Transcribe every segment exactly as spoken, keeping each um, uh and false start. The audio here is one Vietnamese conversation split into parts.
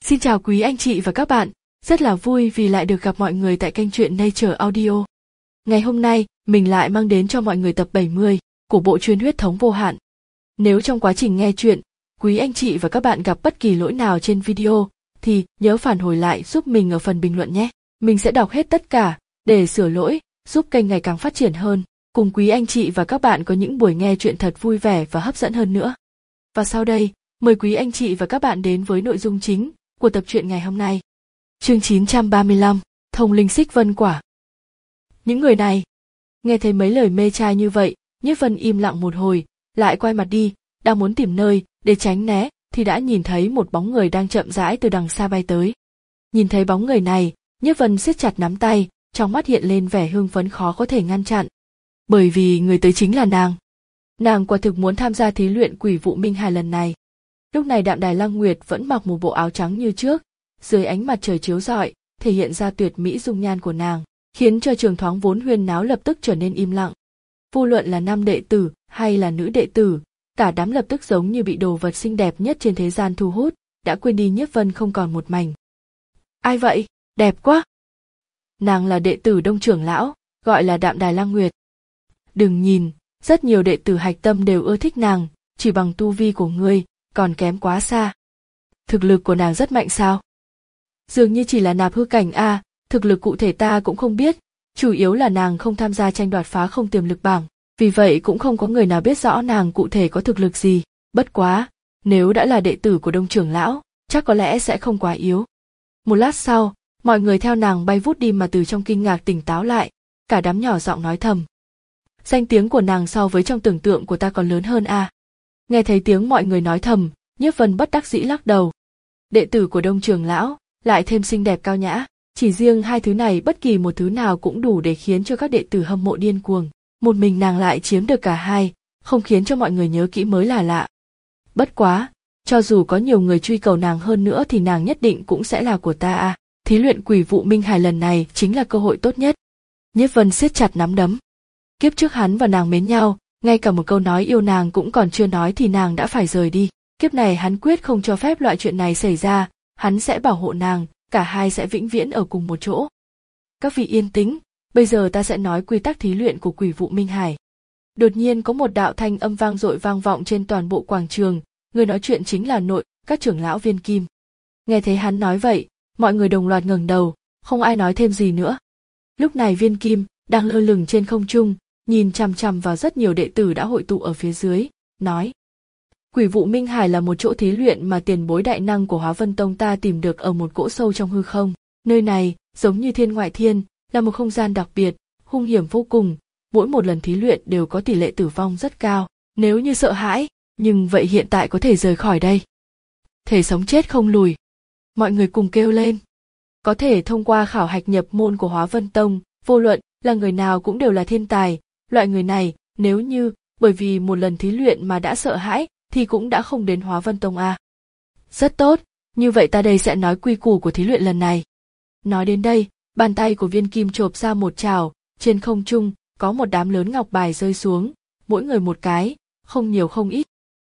Xin chào quý anh chị và các bạn, rất là vui vì lại được gặp mọi người tại kênh truyện Nature Audio. Ngày hôm nay, mình lại mang đến cho mọi người tập bảy mươi của bộ truyện Huyết thống vô hạn. Nếu trong quá trình nghe truyện, quý anh chị và các bạn gặp bất kỳ lỗi nào trên video, thì nhớ phản hồi lại giúp mình ở phần bình luận nhé. Mình sẽ đọc hết tất cả, để sửa lỗi, giúp kênh ngày càng phát triển hơn, cùng quý anh chị và các bạn có những buổi nghe truyện thật vui vẻ và hấp dẫn hơn nữa. Và sau đây, mời quý anh chị và các bạn đến với nội dung chính của tập truyện ngày hôm nay. Chương chín trăm ba mươi lăm, Thông linh xích vân quả. Những người này, nghe thấy mấy lời mê trai như vậy, Nhiếp Vân im lặng một hồi, lại quay mặt đi, đang muốn tìm nơi để tránh né, thì đã nhìn thấy một bóng người đang chậm rãi từ đằng xa bay tới. Nhìn thấy bóng người này, Nhiếp Vân siết chặt nắm tay, trong mắt hiện lên vẻ hưng phấn khó có thể ngăn chặn. Bởi vì người tới chính là nàng. Nàng quả thực muốn tham gia thí luyện Quỷ Vụ Minh Hải lần này. Lúc này Đạm Đài Lăng Nguyệt vẫn mặc một bộ áo trắng như trước, dưới ánh mặt trời chiếu rọi, thể hiện ra tuyệt mỹ dung nhan của nàng, khiến cho trường thoáng vốn huyên náo lập tức trở nên im lặng. Vô luận là nam đệ tử hay là nữ đệ tử, cả đám lập tức giống như bị đồ vật xinh đẹp nhất trên thế gian thu hút, đã quên đi Nhiếp Vân không còn một mảnh. Ai vậy? Đẹp quá! Nàng là đệ tử Đông trưởng lão, gọi là Đạm Đài Lăng Nguyệt. Đừng nhìn, rất nhiều đệ tử hạch tâm đều ưa thích nàng, chỉ bằng tu vi của ngươi, còn kém quá xa. Thực lực của nàng rất mạnh sao? Dường như chỉ là nạp hư cảnh a, thực lực cụ thể ta cũng không biết, chủ yếu là nàng không tham gia tranh đoạt phá không tiềm lực bảng, vì vậy cũng không có người nào biết rõ nàng cụ thể có thực lực gì, bất quá, nếu đã là đệ tử của Đông trưởng lão, chắc có lẽ sẽ không quá yếu. Một lát sau, mọi người theo nàng bay vút đi mà từ trong kinh ngạc tỉnh táo lại, cả đám nhỏ giọng nói thầm. Danh tiếng của nàng so với trong tưởng tượng của ta còn lớn hơn a. Nghe thấy tiếng mọi người nói thầm, Nhiếp Vân bất đắc dĩ lắc đầu. Đệ tử của Đông trưởng lão, lại thêm xinh đẹp cao nhã, chỉ riêng hai thứ này bất kỳ một thứ nào cũng đủ để khiến cho các đệ tử hâm mộ điên cuồng. Một mình nàng lại chiếm được cả hai, không khiến cho mọi người nhớ kỹ mới là lạ. Bất quá, cho dù có nhiều người truy cầu nàng hơn nữa thì nàng nhất định cũng sẽ là của ta a. Thí luyện Quỷ Vụ Minh Hải lần này chính là cơ hội tốt nhất. Nhiếp Vân siết chặt nắm đấm. Kiếp trước hắn và nàng mến nhau, ngay cả một câu nói yêu nàng cũng còn chưa nói thì nàng đã phải rời đi. Kiếp này hắn quyết không cho phép loại chuyện này xảy ra, hắn sẽ bảo hộ nàng, cả hai sẽ vĩnh viễn ở cùng một chỗ. Các vị yên tĩnh, bây giờ ta sẽ nói quy tắc thí luyện của Quỷ Vụ Minh Hải. Đột nhiên có một đạo thanh âm vang dội vang vọng trên toàn bộ quảng trường, người nói chuyện chính là nội các trưởng lão Viên Kim. Nghe thấy hắn nói vậy, mọi người đồng loạt ngẩng đầu, không ai nói thêm gì nữa. Lúc này Viên Kim đang lơ lửng trên không trung, nhìn chằm chằm vào rất nhiều đệ tử đã hội tụ ở phía dưới, nói: Quỷ Vụ Minh Hải là một chỗ thí luyện mà tiền bối đại năng của Hóa Vân Tông ta tìm được ở một cỗ sâu trong hư không. Nơi này, giống như thiên ngoại thiên, là một không gian đặc biệt, hung hiểm vô cùng, mỗi một lần thí luyện đều có tỷ lệ tử vong rất cao. Nếu như sợ hãi, nhưng vậy hiện tại có thể rời khỏi đây. Thể sống chết không lùi. Mọi người cùng kêu lên. Có thể thông qua khảo hạch nhập môn của Hóa Vân Tông, vô luận là người nào cũng đều là thiên tài. Loại người này, nếu như bởi vì một lần thí luyện mà đã sợ hãi, thì cũng đã không đến Hóa Vân Tông a. Rất tốt, như vậy ta đây sẽ nói quy củ của thí luyện lần này. Nói đến đây, bàn tay của Viên Kim chộp ra một chảo, trên không trung có một đám lớn ngọc bài rơi xuống, mỗi người một cái, không nhiều không ít.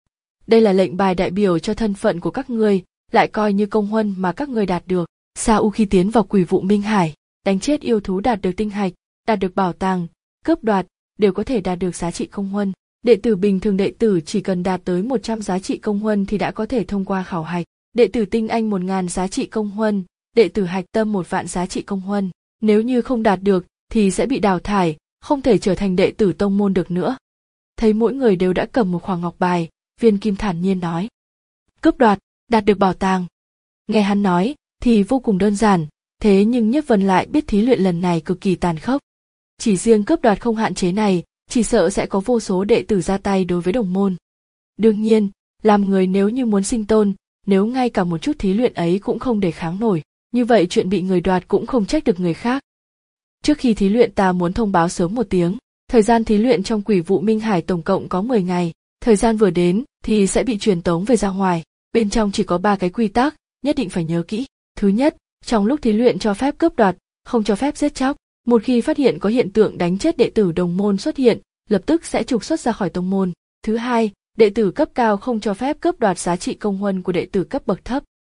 Đây là lệnh bài đại biểu cho thân phận của các ngươi, lại coi như công huân mà các ngươi đạt được. Sa U khi tiến vào Quỷ Vụ Minh Hải, đánh chết yêu thú đạt được tinh hạch, đạt được bảo tàng, cướp đoạt, đều có thể đạt được giá trị công huân. Đệ tử bình thường đệ tử chỉ cần đạt tới một trăm giá trị công huân thì đã có thể thông qua khảo hạch. Đệ tử tinh anh một nghìn giá trị công huân, đệ tử hạch tâm một vạn giá trị công huân. Nếu như không đạt được thì sẽ bị đào thải, không thể trở thành đệ tử tông môn được nữa. Thấy mỗi người đều đã cầm một khoản ngọc bài, Viên Kim thản nhiên nói: Cướp đoạt, đạt được bảo tàng. Nghe hắn nói thì vô cùng đơn giản, thế nhưng Nhiếp Vân lại biết thí luyện lần này cực kỳ tàn khốc. Chỉ riêng cướp đoạt không hạn chế này, chỉ sợ sẽ có vô số đệ tử ra tay đối với đồng môn. Đương nhiên, làm người nếu như muốn sinh tồn, nếu ngay cả một chút thí luyện ấy cũng không để kháng nổi, như vậy chuyện bị người đoạt cũng không trách được người khác. Trước khi thí luyện ta muốn thông báo sớm một tiếng, thời gian thí luyện trong Quỷ Vụ Minh Hải tổng cộng có mười ngày, thời gian vừa đến thì sẽ bị truyền tống về ra ngoài, bên trong chỉ có ba cái quy tắc, nhất định phải nhớ kỹ. Thứ nhất, trong lúc thí luyện cho phép cướp đoạt, không cho phép giết chóc. Một khi phát hiện có hiện tượng đánh chết đệ tử đồng môn xuất hiện, lập tức sẽ trục xuất ra khỏi tông môn. Thứ hai, đệ tử cấp cao không cho phép cướp đoạt giá trị công huân của đệ tử cấp bậc thấp.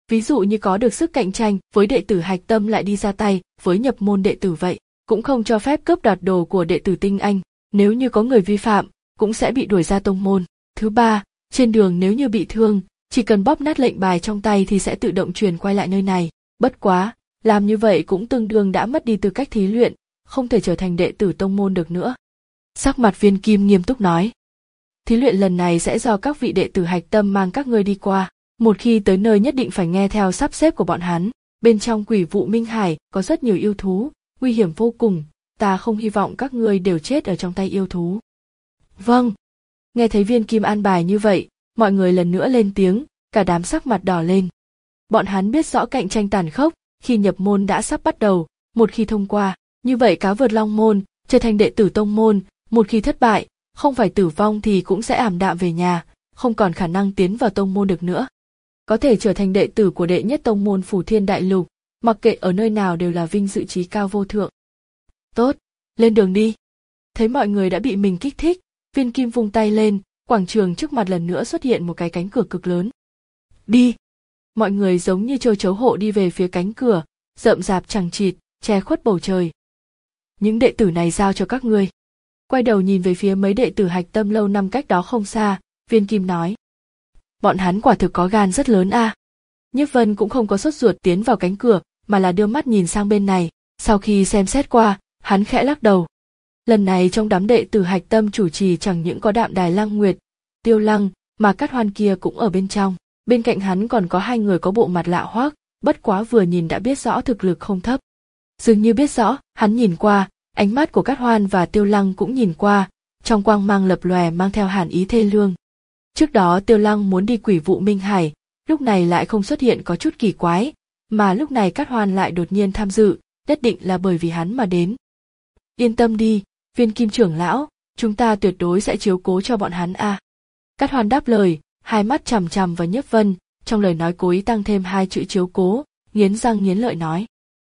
Ví dụ như có được sức cạnh tranh với đệ tử hạch tâm lại đi ra tay với nhập môn đệ tử vậy, cũng không cho phép cướp đoạt đồ của đệ tử tinh anh, nếu như có người vi phạm, cũng sẽ bị đuổi ra tông môn. Thứ ba, trên đường nếu như bị thương, chỉ cần bóp nát lệnh bài trong tay thì sẽ tự động truyền quay lại nơi này. Bất quá, làm như vậy cũng tương đương đã mất đi tư cách thí luyện, không thể trở thành đệ tử tông môn được nữa. Sắc mặt Viên Kim nghiêm túc nói. Thí luyện lần này sẽ do các vị đệ tử hạch tâm mang các ngươi đi qua. Một khi tới nơi nhất định phải nghe theo sắp xếp của bọn hắn. Bên trong Quỷ Vụ Minh Hải có rất nhiều yêu thú, nguy hiểm vô cùng. Ta không hy vọng các ngươi đều chết ở trong tay yêu thú. Vâng. Nghe thấy Viên Kim an bài như vậy, mọi người lần nữa lên tiếng, cả đám sắc mặt đỏ lên. Bọn hắn biết rõ cạnh tranh tàn khốc, khi nhập môn đã sắp bắt đầu, một khi thông qua, như vậy cá vượt long môn, trở thành đệ tử tông môn, một khi thất bại, không phải tử vong thì cũng sẽ ảm đạm về nhà, không còn khả năng tiến vào tông môn được nữa. Có thể trở thành đệ tử của đệ nhất tông môn Phủ Thiên Đại Lục, mặc kệ ở nơi nào đều là vinh dự chí cao vô thượng. Tốt, lên đường đi. Thấy mọi người đã bị mình kích thích, Viên Kim vung tay lên, quảng trường trước mặt lần nữa xuất hiện một cái cánh cửa cực lớn. Đi! Mọi người giống như châu chấu hộ đi về phía cánh cửa, rậm rạp chằng chịt, che khuất bầu trời. Những đệ tử này giao cho các ngươi. Quay đầu nhìn về phía mấy đệ tử hạch tâm lâu năm cách đó không xa, Viên Kim nói. Bọn hắn quả thực có gan rất lớn a. À. Nhiếp Vân cũng không có sốt ruột tiến vào cánh cửa, mà là đưa mắt nhìn sang bên này, sau khi xem xét qua, hắn khẽ lắc đầu. Lần này trong đám đệ tử hạch tâm chủ trì chẳng những có Đạm Đài Lăng Nguyệt, Tiêu Lăng, mà Cát Hoan kia cũng ở bên trong. Bên cạnh hắn còn có hai người có bộ mặt lạ hoắc, bất quá vừa nhìn đã biết rõ thực lực không thấp. Dường như biết rõ, hắn nhìn qua, ánh mắt của Cát Hoan và Tiêu Lăng cũng nhìn qua, trong quang mang lập lòe mang theo hàn ý thê lương. Trước đó Tiêu Lăng muốn đi Quỷ Vụ Minh Hải, lúc này lại không xuất hiện có chút kỳ quái, mà lúc này Cát Hoan lại đột nhiên tham dự, nhất định là bởi vì hắn mà đến. Yên tâm đi, Viên Kim trưởng lão, chúng ta tuyệt đối sẽ chiếu cố cho bọn hắn a. À. Cát Hoan đáp lời, hai mắt chằm chằm vào Nhiếp Vân, trong lời nói cố ý tăng thêm hai chữ chiếu cố, nghiến răng nghiến lợi nói.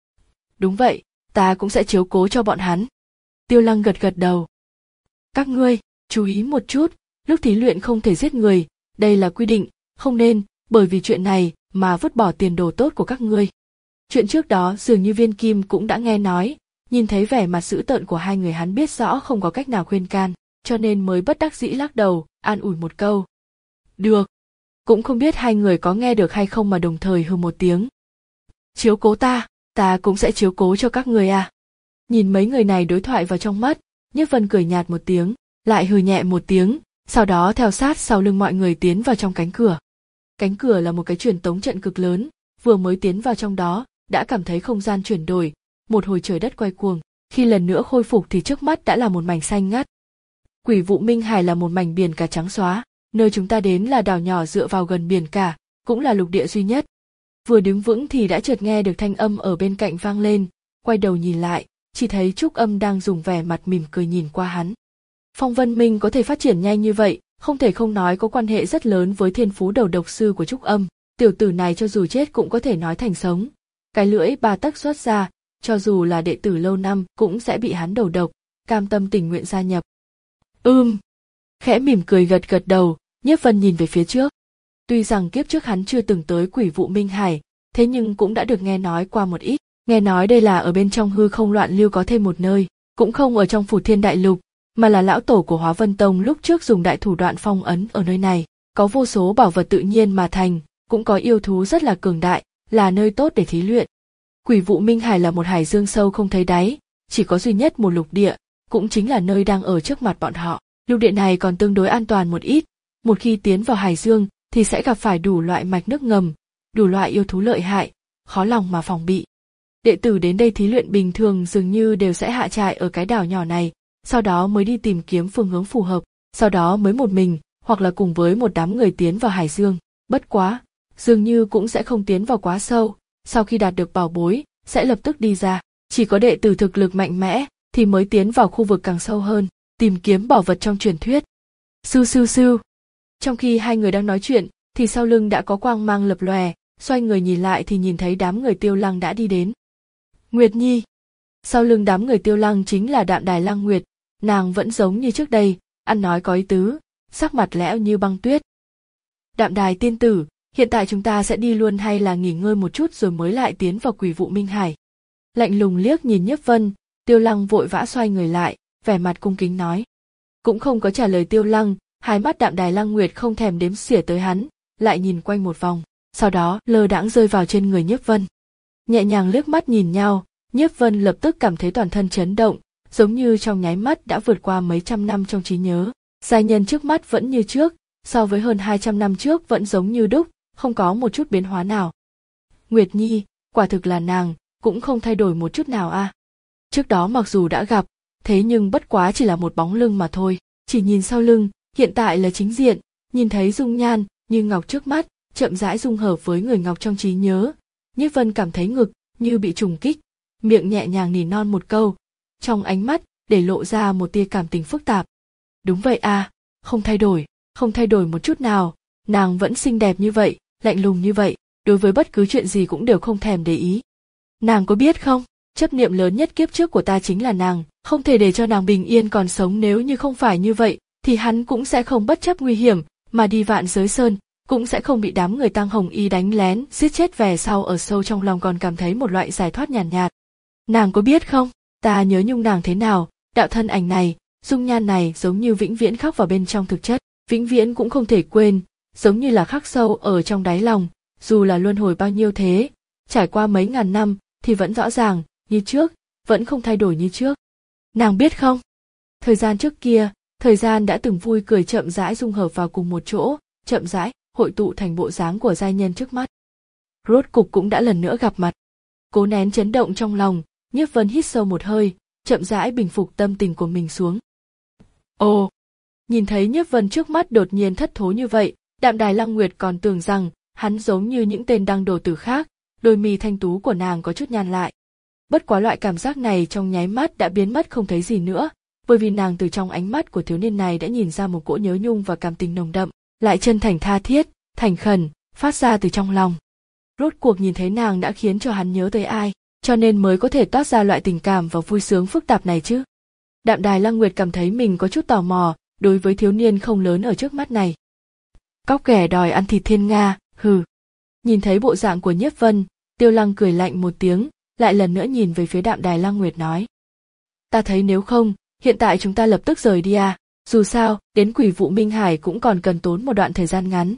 Đúng vậy, ta cũng sẽ chiếu cố cho bọn hắn. Tiêu Lăng gật gật đầu. Các ngươi, chú ý một chút, lúc thí luyện không thể giết người, đây là quy định, không nên, bởi vì chuyện này mà vứt bỏ tiền đồ tốt của các ngươi. Chuyện trước đó dường như Viên Kim cũng đã nghe nói, nhìn thấy vẻ mặt dữ tợn của hai người hắn biết rõ không có cách nào khuyên can, cho nên mới bất đắc dĩ lắc đầu, an ủi một câu. Được. Cũng không biết hai người có nghe được hay không mà đồng thời hừ một tiếng. Chiếu cố ta, ta cũng sẽ chiếu cố cho các người à. Nhìn mấy người này đối thoại vào trong mắt, Nhiếp Vân cười nhạt một tiếng, lại hừ nhẹ một tiếng, sau đó theo sát sau lưng mọi người tiến vào trong cánh cửa. Cánh cửa là một cái truyền tống trận cực lớn, vừa mới tiến vào trong đó, đã cảm thấy không gian chuyển đổi, một hồi trời đất quay cuồng, khi lần nữa khôi phục thì trước mắt đã là một mảnh xanh ngắt. Quỷ Vụ Minh Hải là một mảnh biển cả trắng xóa, nơi chúng ta đến là đảo nhỏ dựa vào gần biển cả, cũng là lục địa duy nhất. Vừa đứng vững thì đã chợt nghe được thanh âm ở bên cạnh vang lên, quay đầu nhìn lại, chỉ thấy Trúc Âm đang dùng vẻ mặt mỉm cười nhìn qua hắn. Phong Vân Minh có thể phát triển nhanh như vậy, không thể không nói có quan hệ rất lớn với thiên phú đầu độc sư của Trúc Âm. Tiểu tử này cho dù chết cũng có thể nói thành sống. Cái lưỡi ba tấc xuất ra, cho dù là đệ tử lâu năm cũng sẽ bị hắn đầu độc, cam tâm tình nguyện gia nhập. Ưm. Khẽ mỉm cười gật gật đầu, Nhiếp Vân nhìn về phía trước. Tuy rằng kiếp trước hắn chưa từng tới Quỷ Vụ Minh Hải, thế nhưng cũng đã được nghe nói qua một ít. Nghe nói đây là ở bên trong hư không loạn lưu có thêm một nơi, cũng không ở trong Phủ Thiên Đại Lục, mà là lão tổ của Hóa Vân Tông lúc trước dùng đại thủ đoạn phong ấn ở nơi này, có vô số bảo vật tự nhiên mà thành, cũng có yêu thú rất là cường đại, là nơi tốt để thí luyện. Quỷ Vụ Minh Hải là một hải dương sâu không thấy đáy, chỉ có duy nhất một lục địa, cũng chính là nơi đang ở trước mặt bọn họ. Lục địa này còn tương đối an toàn một ít, một khi tiến vào hải dương thì sẽ gặp phải đủ loại mạch nước ngầm, đủ loại yêu thú lợi hại, khó lòng mà phòng bị. Đệ tử đến đây thí luyện bình thường dường như đều sẽ hạ trại ở cái đảo nhỏ này, sau đó mới đi tìm kiếm phương hướng phù hợp, sau đó mới một mình, hoặc là cùng với một đám người tiến vào hải dương. Bất quá, dường như cũng sẽ không tiến vào quá sâu, sau khi đạt được bảo bối, sẽ lập tức đi ra. Chỉ có đệ tử thực lực mạnh mẽ thì mới tiến vào khu vực càng sâu hơn, tìm kiếm bảo vật trong truyền thuyết. Sưu sưu sưu. Trong khi hai người đang nói chuyện, thì sau lưng đã có quang mang lập lòe, xoay người nhìn lại thì nhìn thấy đám người Tiêu Lăng đã đi đến. Nguyệt Nhi. Sau lưng đám người Tiêu Lăng chính là Đạm Đài Lăng Nguyệt, nàng vẫn giống như trước đây, ăn nói có ý tứ, sắc mặt lẽo như băng tuyết. Đạm Đài tiên tử, hiện tại chúng ta sẽ đi luôn hay là nghỉ ngơi một chút rồi mới lại tiến vào Quỷ vụ Minh Hải? Lạnh lùng liếc nhìn Nhiếp Vân, Tiêu Lăng vội vã xoay người lại, vẻ mặt cung kính nói. Cũng không có trả lời Tiêu Lăng, hai mắt Đạm Đài Lăng Nguyệt không thèm đếm xỉa tới hắn, lại nhìn quanh một vòng, sau đó lơ đãng rơi vào trên người Nhiếp Vân. Nhẹ nhàng liếc mắt nhìn nhau, Nhiếp Vân lập tức cảm thấy toàn thân chấn động, giống như trong nháy mắt đã vượt qua mấy trăm năm trong trí nhớ. Giai nhân trước mắt vẫn như trước, so với hơn hai trăm năm trước vẫn giống như đúc, không có một chút biến hóa nào. Nguyệt Nhi, quả thực là nàng, cũng không thay đổi một chút nào a. À. Trước đó mặc dù đã gặp, thế nhưng bất quá chỉ là một bóng lưng mà thôi, chỉ nhìn sau lưng, hiện tại là chính diện, nhìn thấy dung nhan như ngọc trước mắt, chậm rãi dung hợp với người ngọc trong trí nhớ. Nhiếp Vân cảm thấy ngực như bị trùng kích, miệng nhẹ nhàng nỉ non một câu, trong ánh mắt để lộ ra một tia cảm tình phức tạp. Đúng vậy à, không thay đổi, không thay đổi một chút nào, nàng vẫn xinh đẹp như vậy, lạnh lùng như vậy, đối với bất cứ chuyện gì cũng đều không thèm để ý. Nàng có biết không, chấp niệm lớn nhất kiếp trước của ta chính là nàng, không thể để cho nàng bình yên còn sống, nếu như không phải như vậy, thì hắn cũng sẽ không bất chấp nguy hiểm mà đi Vạn Giới Sơn, cũng sẽ không bị đám người Tang Hồng Y đánh lén giết chết. Về sau ở sâu trong lòng còn cảm thấy một loại giải thoát nhàn nhạt, nhạt. Nàng có biết không, ta nhớ nhung nàng thế nào, đạo thân ảnh này, dung nhan này giống như vĩnh viễn khắc vào bên trong thực chất, vĩnh viễn cũng không thể quên, giống như là khắc sâu ở trong đáy lòng, dù là luân hồi bao nhiêu thế, trải qua mấy ngàn năm thì vẫn rõ ràng như trước, vẫn không thay đổi như trước. Nàng biết không, thời gian trước kia, thời gian đã từng vui cười chậm rãi dung hợp vào cùng một chỗ, chậm rãi hội tụ thành bộ dáng của giai nhân trước mắt. Rốt cục cũng đã lần nữa gặp mặt. Cố nén chấn động trong lòng, Nhiếp Vân hít sâu một hơi, chậm rãi bình phục tâm tình của mình xuống. Ồ, nhìn thấy Nhiếp Vân trước mắt đột nhiên thất thố như vậy, Đạm Đài Lăng Nguyệt còn tưởng rằng hắn giống như những tên đăng đồ tử khác, đôi mi thanh tú của nàng có chút nhăn lại. Bất quá loại cảm giác này trong nháy mắt đã biến mất không thấy gì nữa, bởi vì nàng từ trong ánh mắt của thiếu niên này đã nhìn ra một cỗ nhớ nhung và cảm tình nồng đậm, lại chân thành tha thiết, thành khẩn, phát ra từ trong lòng. Rốt cuộc nhìn thấy nàng đã khiến cho hắn nhớ tới ai, cho nên mới có thể toát ra loại tình cảm và vui sướng phức tạp này chứ. Đạm Đài Lăng Nguyệt cảm thấy mình có chút tò mò đối với thiếu niên không lớn ở trước mắt này. Cóc ghẻ đòi ăn thịt thiên nga, hừ. Nhìn thấy bộ dạng của Nhiếp Vân, Tiêu Lăng cười lạnh một tiếng, lại lần nữa nhìn về phía Đạm Đài Lăng Nguyệt nói. Ta thấy nếu không, hiện tại chúng ta lập tức rời đi à, dù sao, đến Quỷ vụ Minh Hải cũng còn cần tốn một đoạn thời gian ngắn.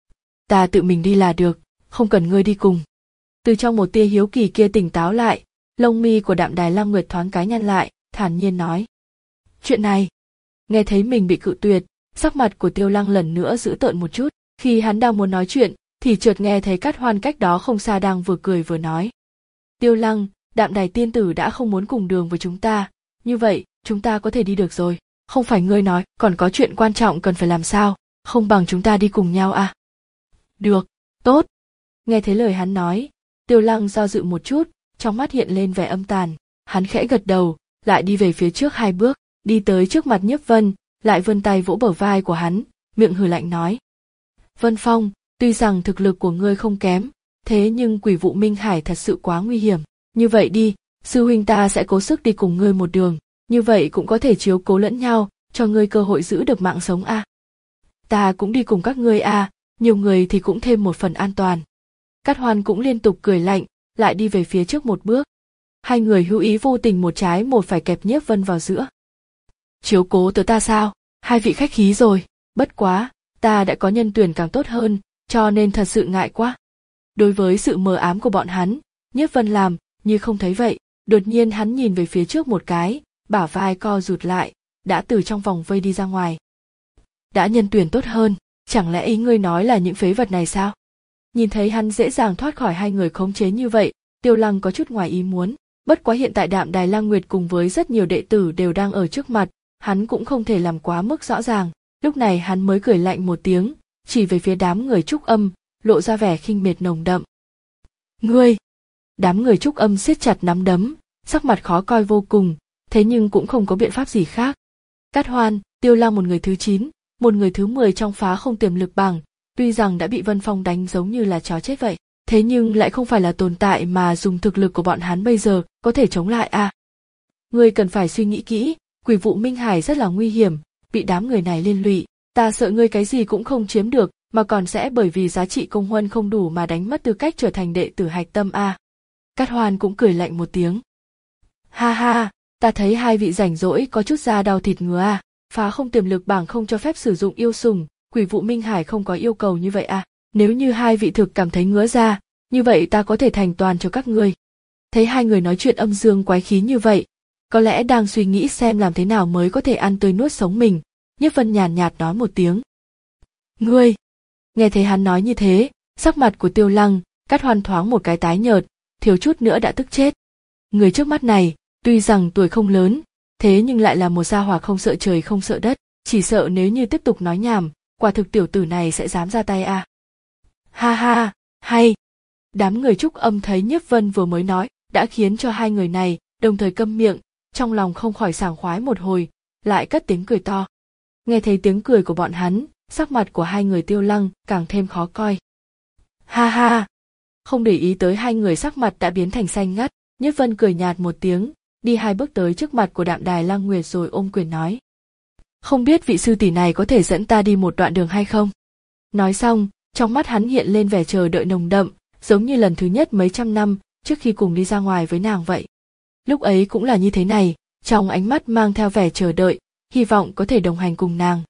Ta tự mình đi là được, không cần ngươi đi cùng. Từ trong một tia hiếu kỳ kia tỉnh táo lại, lông mi của Đạm Đài Lăng Nguyệt thoáng cái nhăn lại, thản nhiên nói. Chuyện này, nghe thấy mình bị cự tuyệt, sắc mặt của Tiêu Lăng lần nữa dữ tợn một chút, khi hắn đang muốn nói chuyện, thì chợt nghe thấy Cát Hoan cách đó không xa đang vừa cười vừa nói. Tiêu Lăng, Đạm Đài tiên tử đã không muốn cùng đường với chúng ta, như vậy, chúng ta có thể đi được rồi, không phải ngươi nói, còn có chuyện quan trọng cần phải làm sao, không bằng chúng ta đi cùng nhau à? Được, tốt. Nghe thấy lời hắn nói, Tiêu Lăng do dự một chút, trong mắt hiện lên vẻ âm tàn, hắn khẽ gật đầu, lại đi về phía trước hai bước, đi tới trước mặt Nhiếp Vân, lại vươn tay vỗ bờ vai của hắn, miệng hừ lạnh nói. Vân Phong, tuy rằng thực lực của ngươi không kém, thế nhưng Quỷ vụ Minh Hải thật sự quá nguy hiểm, như vậy đi, sư huynh ta sẽ cố sức đi cùng ngươi một đường, như vậy cũng có thể chiếu cố lẫn nhau, cho ngươi cơ hội giữ được mạng sống a. À. Ta cũng đi cùng các ngươi a, à, nhiều người thì cũng thêm một phần an toàn. Cát Hoan cũng liên tục cười lạnh, lại đi về phía trước một bước. Hai người hữu ý vô tình một trái một phải kẹp Nhiếp Vân vào giữa. Chiếu cố tới ta sao? Hai vị khách khí rồi, bất quá, ta đã có nhân tuyển càng tốt hơn, cho nên thật sự ngại quá. Đối với sự mờ ám của bọn hắn, Nhiếp Vân làm như không thấy vậy, đột nhiên hắn nhìn về phía trước một cái, bả vai co rụt lại, đã từ trong vòng vây đi ra ngoài. Đã nhân tuyển tốt hơn, chẳng lẽ ý ngươi nói là những phế vật này sao? Nhìn thấy hắn dễ dàng thoát khỏi hai người khống chế như vậy, Tiêu Lăng có chút ngoài ý muốn, bất quá hiện tại Đạm Đài Lăng Nguyệt cùng với rất nhiều đệ tử đều đang ở trước mặt, hắn cũng không thể làm quá mức rõ ràng, lúc này hắn mới cười lạnh một tiếng, chỉ về phía đám người Trúc Âm, lộ ra vẻ khinh miệt nồng đậm. Ngươi! Đám người Trúc Âm siết chặt nắm đấm, sắc mặt khó coi vô cùng, thế nhưng cũng không có biện pháp gì khác. Cát Hoan, Tiêu Lăng một người thứ chín, một người thứ mười trong phá không tiềm lực bảng, tuy rằng đã bị Vân Phong đánh giống như là chó chết vậy, thế nhưng lại không phải là tồn tại mà dùng thực lực của bọn hắn bây giờ có thể chống lại à. Ngươi cần phải suy nghĩ kỹ, Quỷ vụ Minh Hải rất là nguy hiểm, bị đám người này liên lụy, ta sợ ngươi cái gì cũng không chiếm được, mà còn sẽ bởi vì giá trị công huân không đủ mà đánh mất tư cách trở thành đệ tử hạch tâm a. Cát Hoan cũng cười lạnh một tiếng. Ha ha, ta thấy hai vị rảnh rỗi có chút da đau thịt ngứa à, phá không tiềm lực bảng không cho phép sử dụng yêu sủng, Quỷ vụ Minh Hải không có yêu cầu như vậy à, nếu như hai vị thực cảm thấy ngứa da, như vậy ta có thể thành toàn cho các ngươi. Thấy hai người nói chuyện âm dương quái khí như vậy, có lẽ đang suy nghĩ xem làm thế nào mới có thể ăn tươi nuốt sống mình, Nhiếp Vân nhàn nhạt nói một tiếng. Ngươi! Nghe thấy hắn nói như thế, sắc mặt của Tiêu Lăng, Cát Hoan thoáng một cái tái nhợt, thiếu chút nữa đã tức chết. Người trước mắt này, tuy rằng tuổi không lớn, thế nhưng lại là một gia hỏa không sợ trời không sợ đất, chỉ sợ nếu như tiếp tục nói nhảm, quả thực tiểu tử này sẽ dám ra tay à. Ha ha, hay! Đám người Trúc Âm thấy Nhiếp Vân vừa mới nói, đã khiến cho hai người này đồng thời câm miệng, trong lòng không khỏi sảng khoái một hồi, lại cất tiếng cười to. Nghe thấy tiếng cười của bọn hắn, sắc mặt của hai người Tiêu Lăng càng thêm khó coi. Ha ha! Không để ý tới hai người sắc mặt đã biến thành xanh ngắt, Nhiếp Vân cười nhạt một tiếng, đi hai bước tới trước mặt của Đạm Đài Lăng Nguyệt rồi ôm quyền nói. Không biết vị sư tỷ này có thể dẫn ta đi một đoạn đường hay không? Nói xong, trong mắt hắn hiện lên vẻ chờ đợi nồng đậm, giống như lần thứ nhất mấy trăm năm trước khi cùng đi ra ngoài với nàng vậy. Lúc ấy cũng là như thế này, trong ánh mắt mang theo vẻ chờ đợi, hy vọng có thể đồng hành cùng nàng.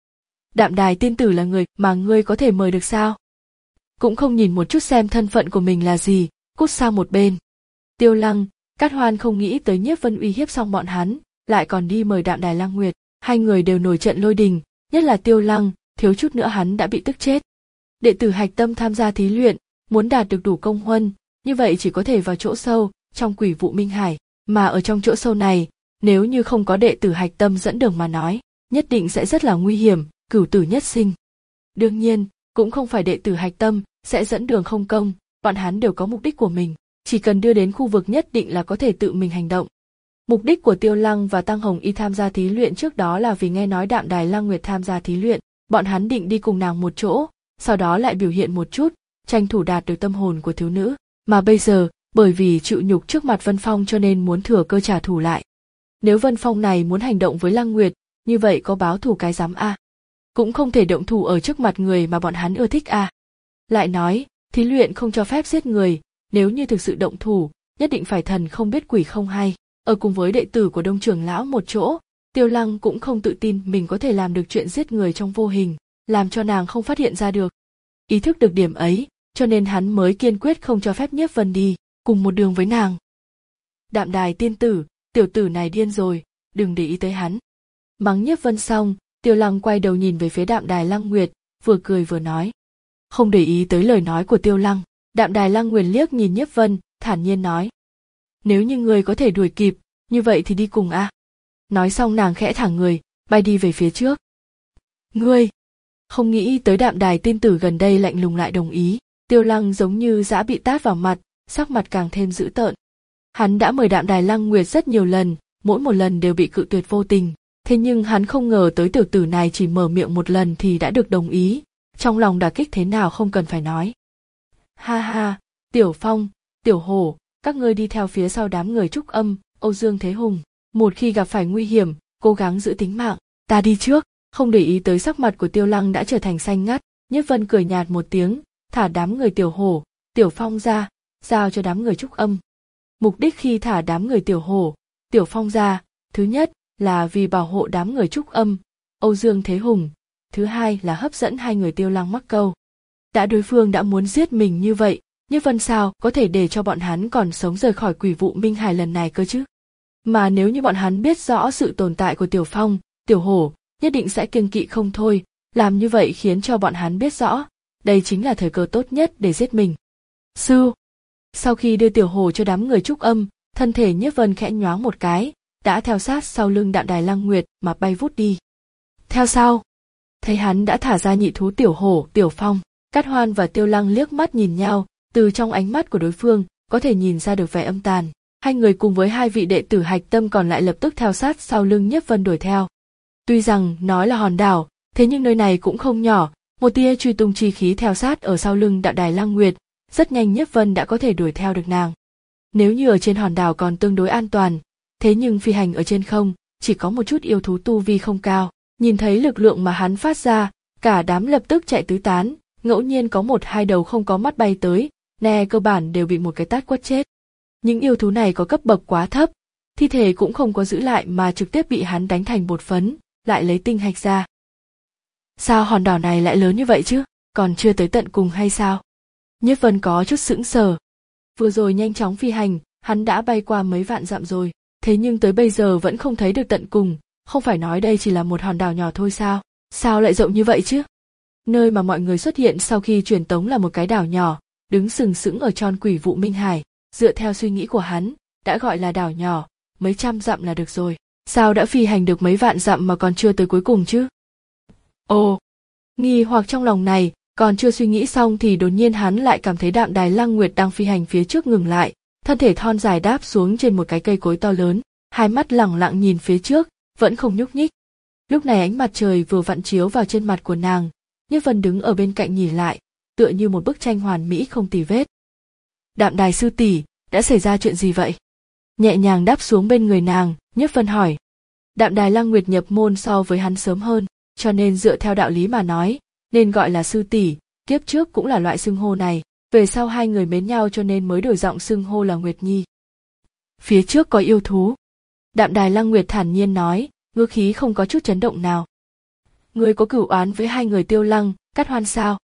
Đạm Đài tiên tử là người mà ngươi có thể mời được sao? Cũng không nhìn một chút xem thân phận của mình là gì, cút sang một bên. Tiêu Lăng, Cát Hoan không nghĩ tới Nhiếp Vân uy hiếp xong bọn hắn, lại còn đi mời Đạm Đài Lăng Nguyệt, hai người đều nổi trận lôi đình, nhất là Tiêu Lăng, thiếu chút nữa hắn đã bị tức chết. Đệ tử hạch tâm tham gia thí luyện, muốn đạt được đủ công huân, như vậy chỉ có thể vào chỗ sâu, trong Quỷ vụ Minh Hải, mà ở trong chỗ sâu này, nếu như không có đệ tử hạch tâm dẫn đường mà nói, nhất định sẽ rất là nguy hiểm, cửu tử nhất sinh. Đương nhiên, cũng không phải đệ tử hạch tâm sẽ dẫn đường không công, bọn hắn đều có mục đích của mình, chỉ cần đưa đến khu vực nhất định là có thể tự mình hành động. Mục đích của Tiêu Lăng và Tăng Hồng Y tham gia thí luyện trước đó là vì nghe nói Đạm Đài Lăng Nguyệt tham gia thí luyện, bọn hắn định đi cùng nàng một chỗ, sau đó lại biểu hiện một chút, tranh thủ đạt được tâm hồn của thiếu nữ, mà bây giờ, bởi vì chịu nhục trước mặt Vân Phong cho nên muốn thừa cơ trả thù lại. Nếu Vân Phong này muốn hành động với Lăng Nguyệt, như vậy có báo thù cái dám a? Cũng không thể động thủ ở trước mặt người mà bọn hắn ưa thích a. Lại nói, thí luyện không cho phép giết người, nếu như thực sự động thủ, nhất định phải thần không biết quỷ không hay. Ở cùng với đệ tử của Đông trưởng lão một chỗ, Tiêu Lăng cũng không tự tin mình có thể làm được chuyện giết người trong vô hình, làm cho nàng không phát hiện ra được. Ý thức được điểm ấy, cho nên hắn mới kiên quyết không cho phép Nhiếp Vân đi cùng một đường với nàng. Đạm Đài tiên tử, tiểu tử này điên rồi, đừng để ý tới hắn. Mắng Nhiếp Vân xong, Tiêu Lăng quay đầu nhìn về phía Đạm Đài Lăng Nguyệt, vừa cười vừa nói. Không để ý tới lời nói của Tiêu Lăng, Đạm Đài Lăng Nguyệt liếc nhìn Nhiếp Vân, thản nhiên nói. Nếu như người có thể đuổi kịp, như vậy thì đi cùng a. Nói xong nàng khẽ thẳng người, bay đi về phía trước. Ngươi! Không nghĩ tới Đạm Đài tiên tử gần đây lạnh lùng lại đồng ý, Tiêu Lăng giống như dã bị tát vào mặt, sắc mặt càng thêm dữ tợn. Hắn đã mời Đạm Đài Lăng Nguyệt rất nhiều lần, mỗi một lần đều bị cự tuyệt vô tình, thế nhưng hắn không ngờ tới tiểu tử này chỉ mở miệng một lần thì đã được đồng ý, trong lòng đả kích thế nào không cần phải nói. Ha ha, Tiểu Phong, Tiểu Hổ, các ngươi đi theo phía sau đám người Trúc Âm, Âu Dương Thế Hùng, một khi gặp phải nguy hiểm, cố gắng giữ tính mạng, ta đi trước. Không để ý tới sắc mặt của Tiêu Lăng đã trở thành xanh ngắt, Nhiếp Vân cười nhạt một tiếng, thả đám người Tiểu Hổ, Tiểu Phong ra, giao cho đám người Trúc Âm. Mục đích khi thả đám người Tiểu Hổ, Tiểu Phong ra, thứ nhất là vì bảo hộ đám người Trúc Âm, Âu Dương Thế Hùng, thứ hai là hấp dẫn hai người Tiêu Lăng mắc câu. Đã đối phương đã muốn giết mình như vậy, Nhiếp Vân sao có thể để cho bọn hắn còn sống rời khỏi Quỷ vụ Minh Hải lần này cơ chứ? Mà nếu như bọn hắn biết rõ sự tồn tại của Tiểu Phong, Tiểu Hổ, nhất định sẽ kiêng kỵ không thôi, làm như vậy khiến cho bọn hắn biết rõ, đây chính là thời cơ tốt nhất để giết mình. Sư! Sau khi đưa Tiểu Hổ cho đám người Trúc Âm, thân thể Nhiếp Vân khẽ nhoáng một cái, đã theo sát sau lưng Đạm Đài Lăng Nguyệt mà bay vút đi. Theo sau, thấy hắn đã thả ra nhị thú Tiểu Hổ, Tiểu Phong, Cát Hoan và Tiêu Lăng liếc mắt nhìn nhau, từ trong ánh mắt của đối phương có thể nhìn ra được vẻ âm tàn. Hai người cùng với hai vị đệ tử hạch tâm còn lại lập tức theo sát sau lưng Nhiếp Vân đuổi theo. Tuy rằng nói là hòn đảo, thế nhưng nơi này cũng không nhỏ, một tia truy tung chi khí theo sát ở sau lưng Đạm Đài Lăng Nguyệt, rất nhanh Nhiếp Vân đã có thể đuổi theo được nàng. Nếu như ở trên hòn đảo còn tương đối an toàn, thế nhưng phi hành ở trên không, chỉ có một chút yêu thú tu vi không cao, nhìn thấy lực lượng mà hắn phát ra, cả đám lập tức chạy tứ tán, ngẫu nhiên có một hai đầu không có mắt bay tới, nè cơ bản đều bị một cái tát quất chết. Những yêu thú này có cấp bậc quá thấp, thi thể cũng không có giữ lại mà trực tiếp bị hắn đánh thành bột phấn, lại lấy tinh hạch ra. Sao hòn đảo này lại lớn như vậy chứ, còn chưa tới tận cùng hay sao? Nhiếp Vân có chút sững sờ. Vừa rồi nhanh chóng phi hành, hắn đã bay qua mấy vạn dặm rồi, thế nhưng tới bây giờ vẫn không thấy được tận cùng, không phải nói đây chỉ là một hòn đảo nhỏ thôi sao? Sao lại rộng như vậy chứ? Nơi mà mọi người xuất hiện sau khi truyền tống là một cái đảo nhỏ, đứng sừng sững ở tròn quỷ vụ Minh Hải, dựa theo suy nghĩ của hắn, đã gọi là đảo nhỏ, mấy trăm dặm là được rồi. Sao đã phi hành được mấy vạn dặm mà còn chưa tới cuối cùng chứ? Ồ, nghi hoặc trong lòng này, còn chưa suy nghĩ xong thì đột nhiên hắn lại cảm thấy Đạm Đài Lăng Nguyệt đang phi hành phía trước ngừng lại, thân thể thon dài đáp xuống trên một cái cây cối to lớn, hai mắt lẳng lặng nhìn phía trước, vẫn không nhúc nhích. Lúc này ánh mặt trời vừa vặn chiếu vào trên mặt của nàng, Nhiếp Vân đứng ở bên cạnh nhìn lại, tựa như một bức tranh hoàn mỹ không tì vết. Đạm Đài sư tỷ, đã xảy ra chuyện gì vậy? Nhẹ nhàng đáp xuống bên người nàng, Nhiếp Vân hỏi. Đạm Đài Lăng Nguyệt nhập môn so với hắn sớm hơn, cho nên dựa theo đạo lý mà nói, nên gọi là sư tỷ, kiếp trước cũng là loại xưng hô này, về sau hai người mến nhau cho nên mới đổi giọng xưng hô là Nguyệt Nhi. Phía trước có yêu thú. Đạm Đài Lăng Nguyệt thản nhiên nói, ngữ khí không có chút chấn động nào. Ngươi có cửu oán với hai người Tiêu Lăng, Cát Hoan sao?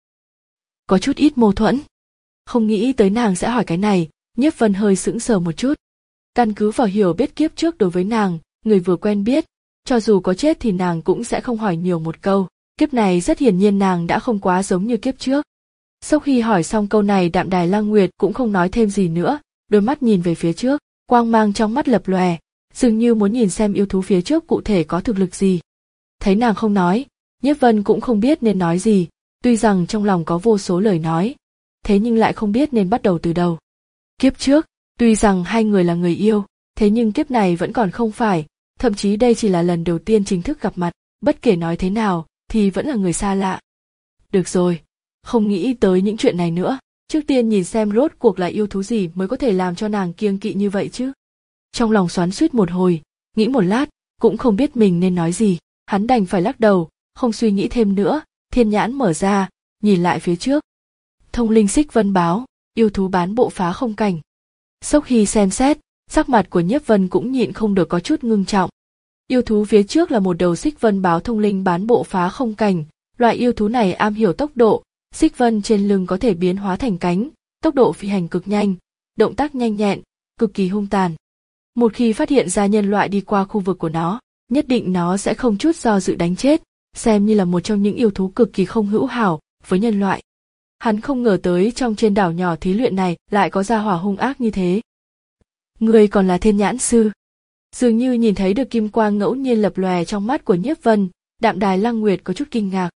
Có chút ít mâu thuẫn. Không nghĩ tới nàng sẽ hỏi cái này, Nhiếp Vân hơi sững sờ một chút. Căn cứ vào hiểu biết kiếp trước đối với nàng, người vừa quen biết, cho dù có chết thì nàng cũng sẽ không hỏi nhiều một câu. Kiếp này rất hiển nhiên nàng đã không quá giống như kiếp trước. Sau khi hỏi xong câu này, Đạm Đài Lăng Nguyệt cũng không nói thêm gì nữa, đôi mắt nhìn về phía trước, quang mang trong mắt lập lòe, dường như muốn nhìn xem yêu thú phía trước cụ thể có thực lực gì. Thấy nàng không nói, Nhiếp Vân cũng không biết nên nói gì, tuy rằng trong lòng có vô số lời nói, thế nhưng lại không biết nên bắt đầu từ đầu. Kiếp trước, tuy rằng hai người là người yêu, thế nhưng kiếp này vẫn còn không phải, thậm chí đây chỉ là lần đầu tiên chính thức gặp mặt, bất kể nói thế nào thì vẫn là người xa lạ. Được rồi, không nghĩ tới những chuyện này nữa, trước tiên nhìn xem rốt cuộc là yêu thú gì mới có thể làm cho nàng kiêng kỵ như vậy chứ. Trong lòng xoắn xuýt một hồi, nghĩ một lát, cũng không biết mình nên nói gì, hắn đành phải lắc đầu, không suy nghĩ thêm nữa, thiên nhãn mở ra, nhìn lại phía trước. Thông linh xích vân báo, yêu thú bán bộ phá không cảnh. Sau khi xem xét, sắc mặt của Nhiếp Vân cũng nhịn không được có chút ngưng trọng. Yêu thú phía trước là một đầu xích vân báo thông linh bán bộ phá không cảnh, loại yêu thú này am hiểu tốc độ, xích vân trên lưng có thể biến hóa thành cánh, tốc độ phi hành cực nhanh, động tác nhanh nhẹn, cực kỳ hung tàn. Một khi phát hiện ra nhân loại đi qua khu vực của nó, nhất định nó sẽ không chút do dự đánh chết, xem như là một trong những yêu thú cực kỳ không hữu hảo với nhân loại. Hắn không ngờ tới trong trên đảo nhỏ thí luyện này lại có gia hỏa hung ác như thế. Người còn là thiên nhãn sư. Dường như nhìn thấy được kim quang ngẫu nhiên lập lòe trong mắt của Nhiếp Vân, Đạm Đài Lăng Nguyệt có chút kinh ngạc.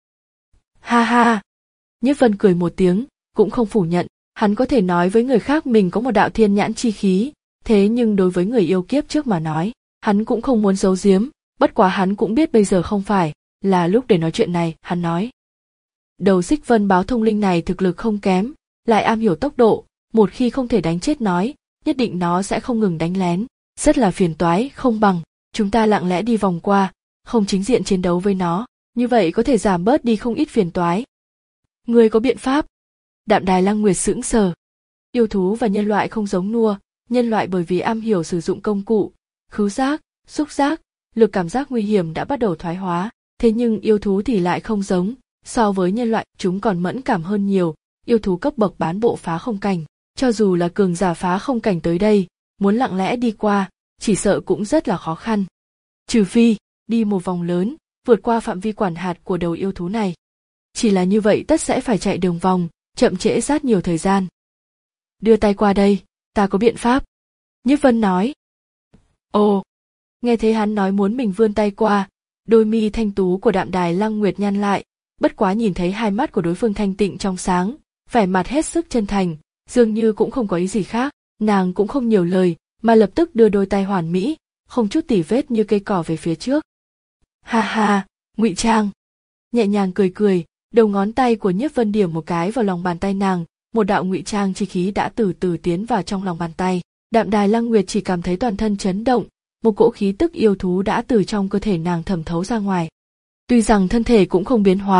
Ha ha! Nhiếp Vân cười một tiếng, cũng không phủ nhận, hắn có thể nói với người khác mình có một đạo thiên nhãn chi khí, thế nhưng đối với người yêu kiếp trước mà nói, hắn cũng không muốn giấu giếm, bất quá hắn cũng biết bây giờ không phải là lúc để nói chuyện này, hắn nói. Đầu xích vân báo thông linh này thực lực không kém, lại am hiểu tốc độ, một khi không thể đánh chết nói, nhất định nó sẽ không ngừng đánh lén, rất là phiền toái, không bằng chúng ta lặng lẽ đi vòng qua, không chính diện chiến đấu với nó, như vậy có thể giảm bớt đi không ít phiền toái. Người có biện pháp? Đạm Đài Lăng Nguyệt sững sờ. Yêu thú và nhân loại không giống nua, nhân loại bởi vì am hiểu sử dụng công cụ, khứu giác, xúc giác, lực cảm giác nguy hiểm đã bắt đầu thoái hóa, thế nhưng yêu thú thì lại không giống, so với nhân loại chúng còn mẫn cảm hơn nhiều, yêu thú cấp bậc bán bộ phá không cảnh, cho dù là cường giả phá không cảnh tới đây, muốn lặng lẽ đi qua, chỉ sợ cũng rất là khó khăn. Trừ phi, đi một vòng lớn, vượt qua phạm vi quản hạt của đầu yêu thú này. Chỉ là như vậy tất sẽ phải chạy đường vòng, chậm trễ rất nhiều thời gian. Đưa tay qua đây, ta có biện pháp. Nhiếp Vân nói. Ồ, nghe thấy hắn nói muốn mình vươn tay qua, đôi mi thanh tú của Đạm Đài Lăng Nguyệt nhăn lại, bất quá nhìn thấy hai mắt của đối phương thanh tịnh trong sáng, vẻ mặt hết sức chân thành, dường như cũng không có ý gì khác, nàng cũng không nhiều lời, mà lập tức đưa đôi tay hoàn mỹ, không chút tỉ vết như cây cỏ về phía trước. Ha ha, ngụy trang. Nhẹ nhàng cười cười, đầu ngón tay của Nhiếp Vân điểm một cái vào lòng bàn tay nàng, một đạo ngụy trang chi khí đã từ từ tiến vào trong lòng bàn tay. Đạm Đài Lăng Nguyệt chỉ cảm thấy toàn thân chấn động, một cỗ khí tức yêu thú đã từ trong cơ thể nàng thẩm thấu ra ngoài. Tuy rằng thân thể cũng không biến hóa,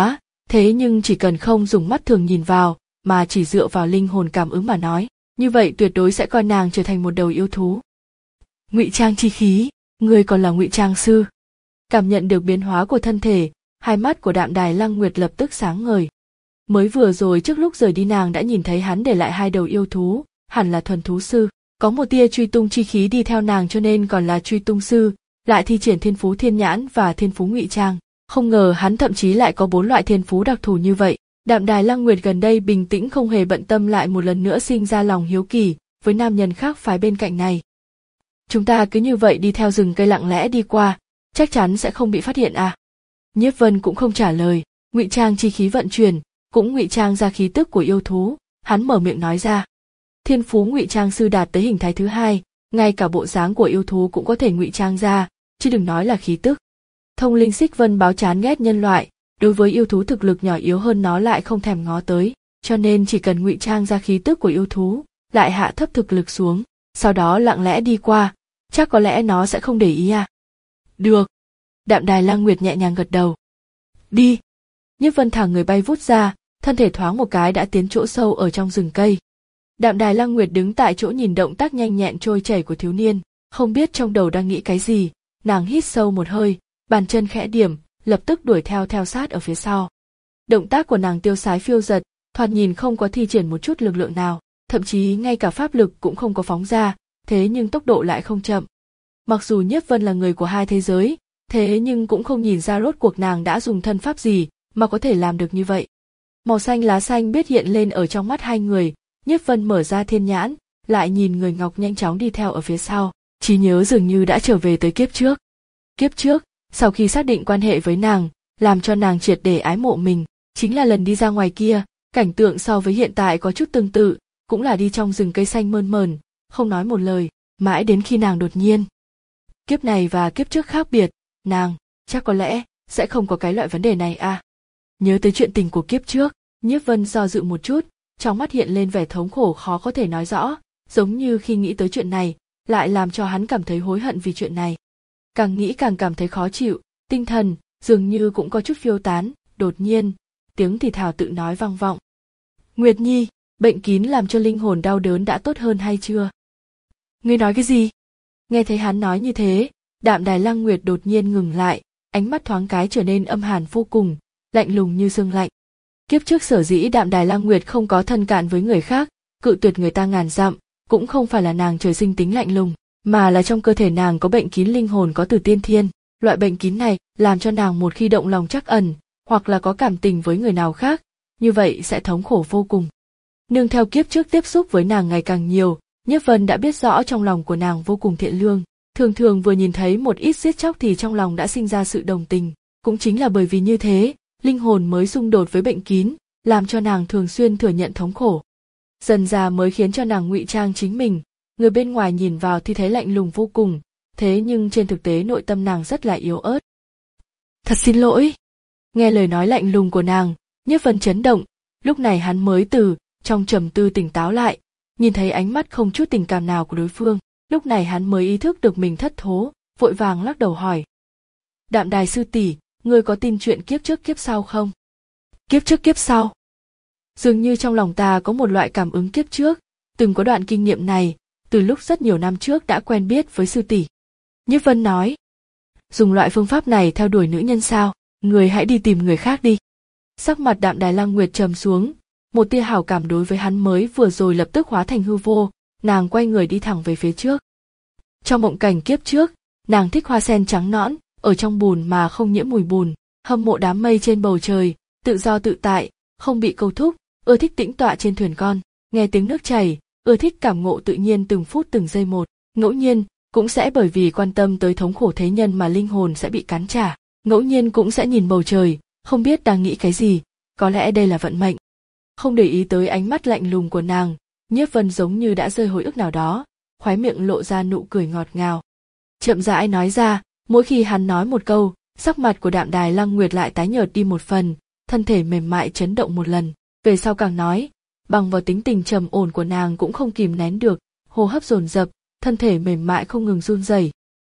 Thế nhưng chỉ cần không dùng mắt thường nhìn vào, mà chỉ dựa vào linh hồn cảm ứng mà nói, như vậy tuyệt đối sẽ coi nàng trở thành một đầu yêu thú. Ngụy trang chi khí, ngươi còn là ngụy trang sư. Cảm nhận được biến hóa của thân thể, hai mắt của Đạm Đài Lăng Nguyệt lập tức sáng ngời. Mới vừa rồi trước lúc rời đi nàng đã nhìn thấy hắn để lại hai đầu yêu thú, hẳn là thuần thú sư, có một tia truy tung chi khí đi theo nàng cho nên còn là truy tung sư, lại thi triển thiên phú thiên nhãn và thiên phú ngụy trang. Không ngờ hắn thậm chí lại có bốn loại thiên phú đặc thù như vậy. Đạm Đài Lăng Nguyệt gần đây bình tĩnh không hề bận tâm lại một lần nữa sinh ra lòng hiếu kỳ với nam nhân khác phái bên cạnh này. Chúng ta cứ như vậy đi theo rừng cây lặng lẽ đi qua, chắc chắn sẽ không bị phát hiện à? Nhiếp Vân cũng không trả lời, ngụy trang chi khí vận chuyển, cũng ngụy trang ra khí tức của yêu thú, hắn mở miệng nói ra. Thiên phú ngụy trang sư đạt tới hình thái thứ hai, ngay cả bộ dáng của yêu thú cũng có thể ngụy trang ra, chứ đừng nói là khí tức. Thông linh xích vân báo chán ghét nhân loại, đối với yêu thú thực lực nhỏ yếu hơn nó lại không thèm ngó tới, cho nên chỉ cần ngụy trang ra khí tức của yêu thú, lại hạ thấp thực lực xuống, sau đó lặng lẽ đi qua, chắc có lẽ nó sẽ không để ý à. Được. Đạm Đài Lăng Nguyệt nhẹ nhàng gật đầu. Đi. Nhiếp Vân thả người bay vút ra, thân thể thoáng một cái đã tiến chỗ sâu ở trong rừng cây. Đạm Đài Lăng Nguyệt đứng tại chỗ nhìn động tác nhanh nhẹn trôi chảy của thiếu niên, không biết trong đầu đang nghĩ cái gì, nàng hít sâu một hơi, bàn chân khẽ điểm, lập tức đuổi theo theo sát ở phía sau. Động tác của nàng tiêu sái phiêu dật, thoạt nhìn không có thi triển một chút lực lượng nào, thậm chí ngay cả pháp lực cũng không có phóng ra, thế nhưng tốc độ lại không chậm. Mặc dù Nhiếp Vân là người của hai thế giới, thế nhưng cũng không nhìn ra rốt cuộc nàng đã dùng thân pháp gì mà có thể làm được như vậy. Màu xanh lá xanh biết hiện lên ở trong mắt hai người, Nhiếp Vân mở ra thiên nhãn, lại nhìn người ngọc nhanh chóng đi theo ở phía sau, trí nhớ dường như đã trở về tới kiếp trước. Kiếp trước, sau khi xác định quan hệ với nàng, làm cho nàng triệt để ái mộ mình, chính là lần đi ra ngoài kia, cảnh tượng so với hiện tại có chút tương tự, cũng là đi trong rừng cây xanh mơn mởn, không nói một lời, mãi đến khi nàng đột nhiên. Kiếp này và kiếp trước khác biệt, nàng, chắc có lẽ, sẽ không có cái loại vấn đề này à. Nhớ tới chuyện tình của kiếp trước, Nhiếp Vân do dự một chút, trong mắt hiện lên vẻ thống khổ khó có thể nói rõ, giống như khi nghĩ tới chuyện này, lại làm cho hắn cảm thấy hối hận vì chuyện này. Càng nghĩ càng cảm thấy khó chịu, tinh thần, dường như cũng có chút phiêu tán, đột nhiên, tiếng thì thào tự nói vang vọng. Nguyệt Nhi, bệnh kín làm cho linh hồn đau đớn đã tốt hơn hay chưa? Ngươi nói cái gì? Nghe thấy hắn nói như thế, Đạm Đài Lăng Nguyệt đột nhiên ngừng lại, ánh mắt thoáng cái trở nên âm hàn vô cùng, lạnh lùng như xương lạnh. Kiếp trước sở dĩ Đạm Đài Lăng Nguyệt không có thân cạn với người khác, cự tuyệt người ta ngàn dặm, cũng không phải là nàng trời sinh tính lạnh lùng, mà là trong cơ thể nàng có bệnh kín linh hồn có từ tiên thiên. Loại bệnh kín này làm cho nàng một khi động lòng trắc ẩn, hoặc là có cảm tình với người nào khác, như vậy sẽ thống khổ vô cùng. Nương theo kiếp trước tiếp xúc với nàng ngày càng nhiều, Nhiếp Vân đã biết rõ trong lòng của nàng vô cùng thiện lương, thường thường vừa nhìn thấy một ít giết chóc thì trong lòng đã sinh ra sự đồng tình, cũng chính là bởi vì như thế, linh hồn mới xung đột với bệnh kín, làm cho nàng thường xuyên thừa nhận thống khổ. Dần dà mới khiến cho nàng ngụy trang chính mình, người bên ngoài nhìn vào thì thấy lạnh lùng vô cùng, thế nhưng trên thực tế nội tâm nàng rất là yếu ớt. Thật xin lỗi. Nghe lời nói lạnh lùng của nàng, Nhiếp Vân chấn động, lúc này hắn mới từ trong trầm tư tỉnh táo lại, nhìn thấy ánh mắt không chút tình cảm nào của đối phương, lúc này hắn mới ý thức được mình thất thố, vội vàng lắc đầu hỏi. Đạm Đài sư tỷ, ngươi có tin chuyện kiếp trước kiếp sau không? Kiếp trước kiếp sau? Dường như trong lòng ta có một loại cảm ứng kiếp trước, từng có đoạn kinh nghiệm này, từ lúc rất nhiều năm trước đã quen biết với sư tỷ. Nhiếp Vân nói. Dùng loại phương pháp này theo đuổi nữ nhân sao, người hãy đi tìm người khác đi. Sắc mặt Đạm Đài Lăng Nguyệt trầm xuống, một tia hảo cảm đối với hắn mới vừa rồi lập tức hóa thành hư vô, nàng quay người đi thẳng về phía trước. Trong mộng cảnh kiếp trước, nàng thích hoa sen trắng nõn, ở trong bùn mà không nhiễm mùi bùn, hâm mộ đám mây trên bầu trời, tự do tự tại, không bị câu thúc, ưa thích tĩnh tọa trên thuyền con, nghe tiếng nước chảy, ưa thích cảm ngộ tự nhiên từng phút từng giây một, ngẫu nhiên cũng sẽ bởi vì quan tâm tới thống khổ thế nhân mà linh hồn sẽ bị cắn trả, ngẫu nhiên cũng sẽ nhìn bầu trời, không biết đang nghĩ cái gì, có lẽ đây là vận mệnh. Không để ý tới ánh mắt lạnh lùng của nàng, Nhiếp Vân giống như đã rơi hồi ức nào đó, khóe miệng lộ ra nụ cười ngọt ngào. Chậm rãi nói ra, mỗi khi hắn nói một câu, sắc mặt của Đạm Đài Lăng Nguyệt lại tái nhợt đi một phần, thân thể mềm mại chấn động một lần, về sau càng nói, bằng vào tính tình trầm ổn của nàng cũng không kìm nén được, hô hấp dồn dập, thân thể mềm mại không ngừng run rẩy.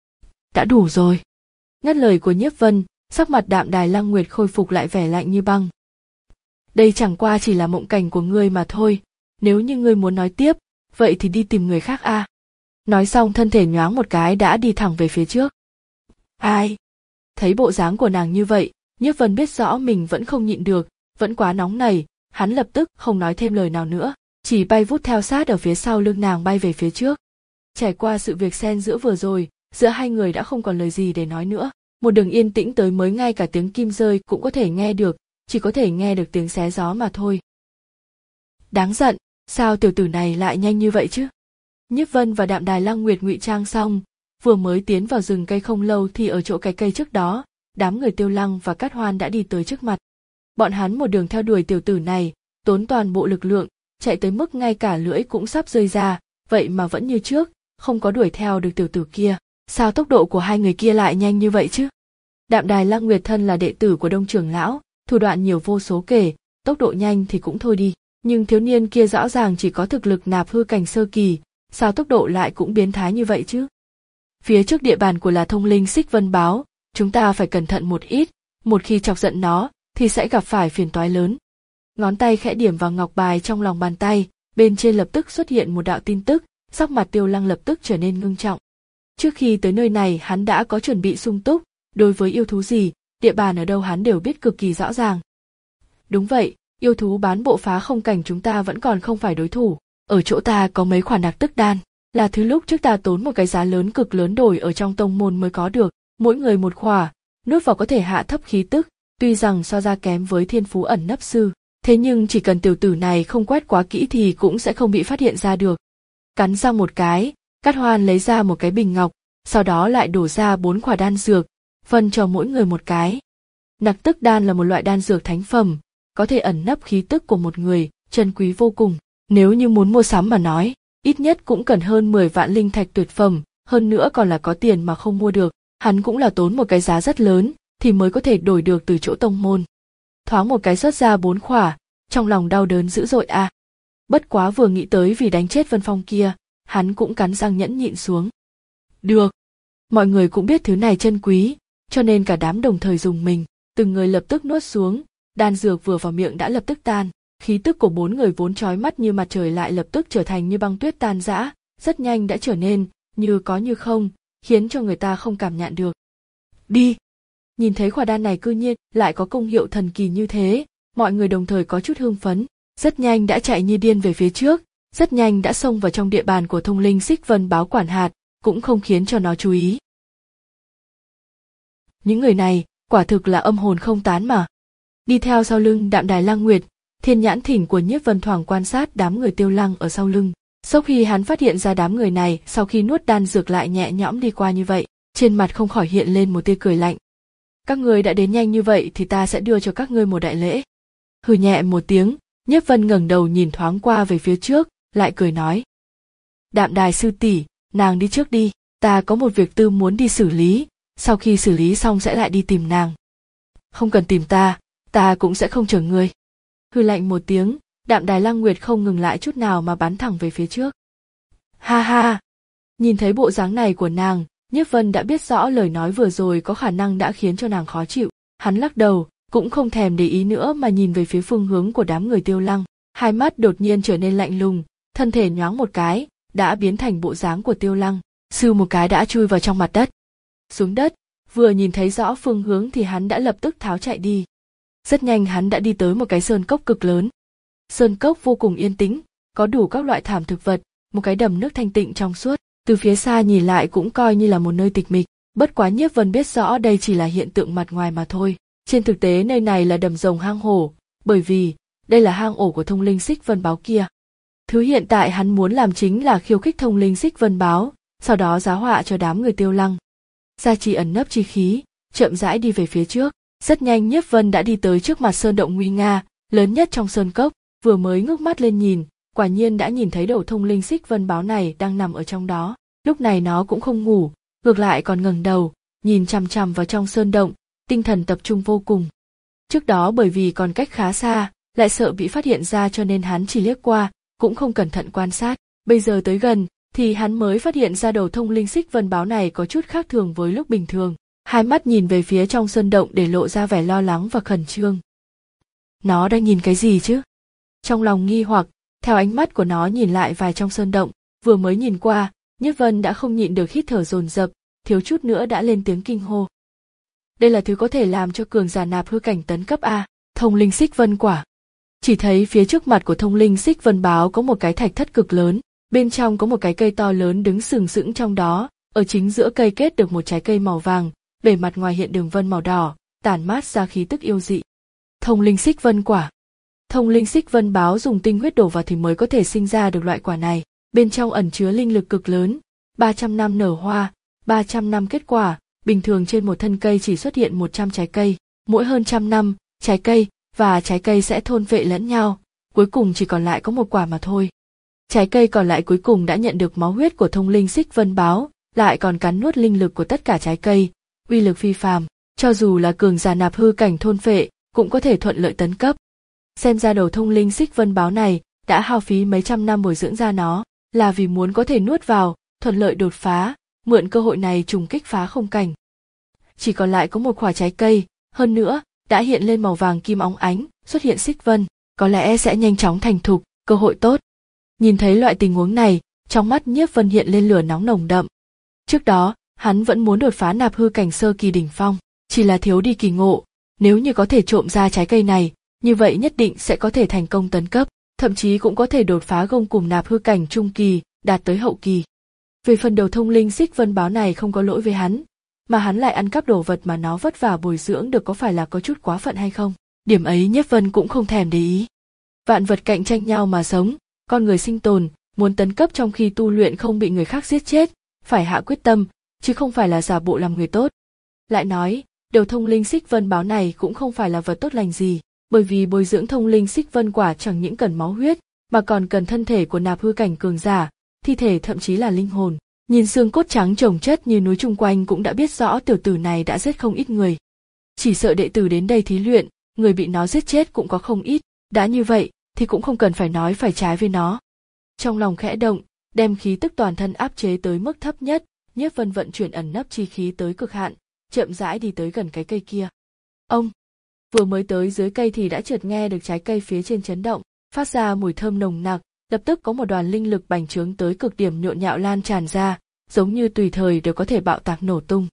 Đã đủ rồi. Ngắt lời của Nhiếp Vân, sắc mặt Đạm Đài Lăng Nguyệt khôi phục lại vẻ lạnh như băng. đây chẳng qua chỉ là mộng cảnh của ngươi mà thôi, nếu như ngươi muốn nói tiếp, vậy thì đi tìm người khác a. Nói xong thân thể nhoáng một cái đã đi thẳng về phía trước. Ai? Thấy bộ dáng của nàng như vậy, Nhiếp Vân biết rõ mình vẫn không nhịn được, vẫn quá nóng nảy, hắn lập tức không nói thêm lời nào nữa, chỉ bay vút theo sát ở phía sau lưng nàng bay về phía trước. Trải qua sự việc xen giữa vừa rồi, giữa hai người đã không còn lời gì để nói nữa, một đường yên tĩnh tới mới ngay cả tiếng kim rơi cũng có thể nghe được, chỉ có thể nghe được tiếng xé gió mà thôi. Đáng giận, sao tiểu tử này lại nhanh như vậy chứ? Nhiếp Vân và Đạm Đài Lăng Nguyệt ngụy trang xong, vừa mới tiến vào rừng cây không lâu thì ở chỗ cái cây trước đó, đám người Tiêu Lăng và Cát Hoan đã đi tới trước mặt. Bọn hắn một đường theo đuổi tiểu tử này, tốn toàn bộ lực lượng, chạy tới mức ngay cả lưỡi cũng sắp rơi ra, vậy mà vẫn như trước, không có đuổi theo được tiểu tử kia. Sao tốc độ của hai người kia lại nhanh như vậy chứ? Đạm Đài Lăng Nguyệt thân là đệ tử của Đông trưởng lão, thủ đoạn nhiều vô số kể, tốc độ nhanh thì cũng thôi đi, nhưng thiếu niên kia rõ ràng chỉ có thực lực nạp hư cảnh sơ kỳ, sao tốc độ lại cũng biến thái như vậy chứ? Phía trước địa bàn của là Thông Linh Xích Vân Báo, chúng ta phải cẩn thận một ít, một khi chọc giận nó thì sẽ gặp phải phiền toái lớn. Ngón tay khẽ điểm vào ngọc bài trong lòng bàn tay, bên trên lập tức xuất hiện một đạo tin tức, sắc mặt Tiêu Lăng lập tức trở nên ngưng trọng. Trước khi tới nơi này hắn đã có chuẩn bị sung túc, đối với yêu thú gì, địa bàn ở đâu hắn đều biết cực kỳ rõ ràng. Đúng vậy, yêu thú bán bộ phá không cảnh chúng ta vẫn còn không phải đối thủ, ở chỗ ta có mấy khoản nạc tức đan, là thứ lúc trước ta tốn một cái giá lớn cực lớn đổi ở trong tông môn mới có được, mỗi người một khỏa, nuốt vào có thể hạ thấp khí tức, tuy rằng so ra kém với Thiên Phú ẩn nấp sư, thế nhưng chỉ cần tiểu tử này không quét quá kỹ thì cũng sẽ không bị phát hiện ra được. Cắn răng một cái, Cát Hoan lấy ra một cái bình ngọc, sau đó lại đổ ra bốn quả đan dược, phân cho mỗi người một cái. Nặc tức đan là một loại đan dược thánh phẩm, có thể ẩn nấp khí tức của một người, chân quý vô cùng. Nếu như muốn mua sắm mà nói, ít nhất cũng cần hơn mười vạn linh thạch tuyệt phẩm, hơn nữa còn là có tiền mà không mua được, hắn cũng là tốn một cái giá rất lớn, thì mới có thể đổi được từ chỗ tông môn. Thoáng một cái xuất ra bốn khỏa, trong lòng đau đớn dữ dội a. À. Bất quá vừa nghĩ tới vì đánh chết Vân Phong kia, hắn cũng cắn răng nhẫn nhịn xuống. Được. Mọi người cũng biết thứ này chân quý, cho nên cả đám đồng thời dùng mình, từng người lập tức nuốt xuống, đan dược vừa vào miệng đã lập tức tan, khí tức của bốn người vốn chói mắt như mặt trời lại lập tức trở thành như băng tuyết tan rã, rất nhanh đã trở nên như có như không, khiến cho người ta không cảm nhận được. Đi. Nhìn thấy quả đan này cư nhiên lại có công hiệu thần kỳ như thế, mọi người đồng thời có chút hưng phấn, rất nhanh đã chạy như điên về phía trước, rất nhanh đã xông vào trong địa bàn của Thông Linh Xích Vân Báo quản hạt, cũng không khiến cho nó chú ý. Những người này, quả thực là âm hồn không tán mà. Đi theo sau lưng Đạm Đài Lăng Nguyệt, thiên nhãn thỉnh của Nhiếp Vân thoảng quan sát đám người Tiêu Lăng ở sau lưng. Sau khi hắn phát hiện ra đám người này sau khi nuốt đan dược lại nhẹ nhõm đi qua như vậy, trên mặt không khỏi hiện lên một tia cười lạnh. Các ngươi đã đến nhanh như vậy thì ta sẽ đưa cho các ngươi một đại lễ. Hừ nhẹ một tiếng, Nhiếp Vân ngẩng đầu nhìn thoáng qua về phía trước, lại cười nói. Đạm Đài sư tỷ, nàng đi trước đi, ta có một việc tư muốn đi xử lý, sau khi xử lý xong sẽ lại đi tìm nàng. Không cần tìm ta, ta cũng sẽ không chờ ngươi. Hừ lạnh một tiếng, Đạm Đài Lăng Nguyệt không ngừng lại chút nào mà bắn thẳng về phía trước. Ha ha! Nhìn thấy bộ dáng này của nàng, Nhiếp Vân đã biết rõ lời nói vừa rồi có khả năng đã khiến cho nàng khó chịu. Hắn lắc đầu, cũng không thèm để ý nữa mà nhìn về phía phương hướng của đám người Tiêu Lăng. Hai mắt đột nhiên trở nên lạnh lùng, thân thể nhoáng một cái, đã biến thành bộ dáng của Tiêu Lăng, sưu một cái đã chui vào trong mặt đất. Xuống đất, vừa nhìn thấy rõ phương hướng thì hắn đã lập tức tháo chạy đi. Rất nhanh hắn đã đi tới một cái sơn cốc cực lớn. Sơn cốc vô cùng yên tĩnh, có đủ các loại thảm thực vật, một cái đầm nước thanh tịnh trong suốt, từ phía xa nhìn lại cũng coi như là một nơi tịch mịch. Bất quá Nhiếp Vân biết rõ đây chỉ là hiện tượng mặt ngoài mà thôi. Trên thực tế nơi này là đầm rồng hang hổ, bởi vì đây là hang ổ của Thông Linh Xích Vân Báo kia. Thứ hiện tại hắn muốn làm chính là khiêu khích Thông Linh Xích Vân Báo, sau đó giá họa cho đám người Tiêu Lăng. Gia trì ẩn nấp chi khí, chậm rãi đi về phía trước. Rất nhanh Nhiếp Vân đã đi tới trước mặt sơn động nguy nga, lớn nhất trong sơn cốc, vừa mới ngước mắt lên nhìn, quả nhiên đã nhìn thấy đầu Thông Linh Xích Vân Báo này đang nằm ở trong đó. Lúc này nó cũng không ngủ, ngược lại còn ngẩng đầu, nhìn chằm chằm vào trong sơn động, tinh thần tập trung vô cùng. Trước đó bởi vì còn cách khá xa, lại sợ bị phát hiện ra cho nên hắn chỉ liếc qua, cũng không cẩn thận quan sát. Bây giờ tới gần, thì hắn mới phát hiện ra đầu Thông Linh Xích Vân Báo này có chút khác thường với lúc bình thường. Hai mắt nhìn về phía trong sơn động để lộ ra vẻ lo lắng và khẩn trương. nó đang nhìn cái gì chứ? Trong lòng nghi hoặc, theo ánh mắt của nó nhìn lại vài trong sơn động, vừa mới nhìn qua, Nhiếp Vân đã không nhịn được hít thở dồn dập, thiếu chút nữa đã lên tiếng kinh hô. Đây là thứ có thể làm cho cường giả nạp hư cảnh tấn cấp A, thông linh xích vân quả. Chỉ thấy phía trước mặt của thông linh xích vân báo có một cái thạch thất cực lớn, bên trong có một cái cây to lớn đứng sừng sững trong đó, ở chính giữa cây kết được một trái cây màu vàng, bề mặt ngoài hiện đường vân màu đỏ, tản mát ra khí tức yêu dị. Thông linh xích vân quả. Thông linh xích vân báo dùng tinh huyết đổ vào thì mới có thể sinh ra được loại quả này, bên trong ẩn chứa linh lực cực lớn, ba trăm năm nở hoa, ba trăm năm kết quả, bình thường trên một thân cây chỉ xuất hiện một trăm trái cây, mỗi hơn trăm năm, trái cây và trái cây sẽ thôn vệ lẫn nhau, cuối cùng chỉ còn lại có một quả mà thôi. Trái cây còn lại cuối cùng đã nhận được máu huyết của thông linh xích vân báo, lại còn cắn nuốt linh lực của tất cả trái cây, uy lực phi phàm, cho dù là cường giả nạp hư cảnh thôn phệ, cũng có thể thuận lợi tấn cấp. Xem ra đầu thông linh xích vân báo này đã hao phí mấy trăm năm bồi dưỡng ra nó, là vì muốn có thể nuốt vào, thuận lợi đột phá, mượn cơ hội này trùng kích phá không cảnh. Chỉ còn lại có một quả trái cây, hơn nữa, đã hiện lên màu vàng kim óng ánh, xuất hiện xích vân, có lẽ sẽ nhanh chóng thành thục, cơ hội tốt. Nhìn thấy loại tình huống này, trong mắt Nhiếp Vân hiện lên lửa nóng nồng đậm. Trước đó, hắn vẫn muốn đột phá nạp hư cảnh sơ kỳ đỉnh phong, chỉ là thiếu đi kỳ ngộ, nếu như có thể trộm ra trái cây này, như vậy nhất định sẽ có thể thành công tấn cấp, thậm chí cũng có thể đột phá gông cùm nạp hư cảnh trung kỳ, đạt tới hậu kỳ. Về phần đầu thông linh xích vân báo này không có lỗi với hắn, mà hắn lại ăn cắp đồ vật mà nó vất vả bồi dưỡng được, có phải là có chút quá phận hay không? Điểm ấy Nhiếp Vân cũng không thèm để ý. Vạn vật cạnh tranh nhau mà sống, con người sinh tồn, muốn tấn cấp trong khi tu luyện không bị người khác giết chết, phải hạ quyết tâm, chứ không phải là giả bộ làm người tốt. Lại nói, đầu thông linh xích vân báo này cũng không phải là vật tốt lành gì, bởi vì bồi dưỡng thông linh xích vân quả chẳng những cần máu huyết, mà còn cần thân thể của nạp hư cảnh cường giả, thi thể thậm chí là linh hồn. Nhìn xương cốt trắng chồng chất như núi chung quanh cũng đã biết rõ tiểu tử này đã giết không ít người. Chỉ sợ đệ tử đến đây thí luyện, người bị nó giết chết cũng có không ít, đã như vậy thì cũng không cần phải nói phải trái với nó. Trong lòng khẽ động, đem khí tức toàn thân áp chế tới mức thấp nhất, Nhiếp Vân vận chuyển ẩn nấp chi khí tới cực hạn, chậm rãi đi tới gần cái cây kia. Ông vừa mới tới dưới cây thì đã chợt nghe được trái cây phía trên chấn động, phát ra mùi thơm nồng nặc, lập tức có một đoàn linh lực bành trướng tới cực điểm nhộn nhạo lan tràn ra, giống như tùy thời đều có thể bạo tạc nổ tung.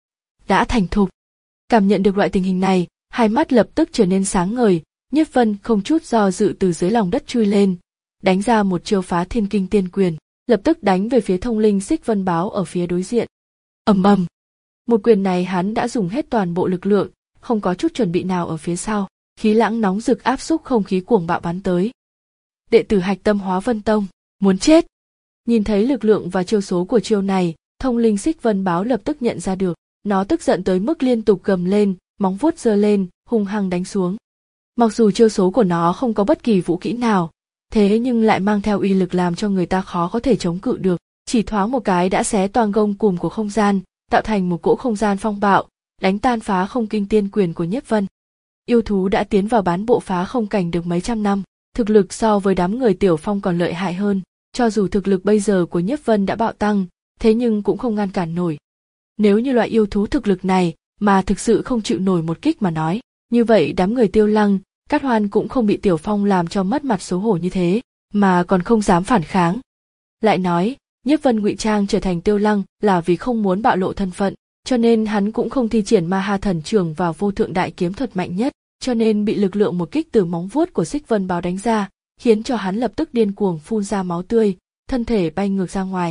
Đã thành thục. Cảm nhận được loại tình hình này, hai mắt lập tức trở nên sáng ngời, Nhiếp Vân không chút do dự từ dưới lòng đất chui lên, đánh ra một chiêu phá thiên kinh tiên quyền, lập tức đánh về phía thông linh xích vân báo ở phía đối diện. Ầm ầm. Một quyền này hắn đã dùng hết toàn bộ lực lượng, không có chút chuẩn bị nào ở phía sau, khí lãng nóng rực áp xúc không khí cuồng bạo bắn tới. Đệ tử Hạch Tâm Hóa Vân Tông, muốn chết. Nhìn thấy lực lượng và chiêu số của chiêu này, thông linh xích vân báo lập tức nhận ra được, nó tức giận tới mức liên tục gầm lên, móng vuốt giơ lên, hung hăng đánh xuống. Mặc dù chiêu số của nó không có bất kỳ vũ kỹ nào, thế nhưng lại mang theo uy lực làm cho người ta khó có thể chống cự được, chỉ thoáng một cái đã xé toang gông cùm của không gian, tạo thành một cỗ không gian phong bạo, đánh tan phá không kinh tiên quyền của Nhiếp Vân. Yêu thú đã tiến vào bán bộ phá không cảnh được mấy trăm năm, thực lực so với đám người Tiểu Phong còn lợi hại hơn, cho dù thực lực bây giờ của Nhiếp Vân đã bạo tăng, thế nhưng cũng không ngăn cản nổi. Nếu như loại yêu thú thực lực này mà thực sự không chịu nổi một kích mà nói, như vậy đám người Tiêu Lăng, Cát Hoan cũng không bị Tiểu Phong làm cho mất mặt xấu hổ như thế, mà còn không dám phản kháng. Lại nói, Nhiếp Vân ngụy trang trở thành Tiêu Lăng là vì không muốn bạo lộ thân phận, cho nên hắn cũng không thi triển Ma Ha Thần Trường và Vô Thượng Đại Kiếm thuật mạnh nhất, cho nên bị lực lượng một kích từ móng vuốt của Xích Vân báo đánh ra, khiến cho hắn lập tức điên cuồng phun ra máu tươi, thân thể bay ngược ra ngoài.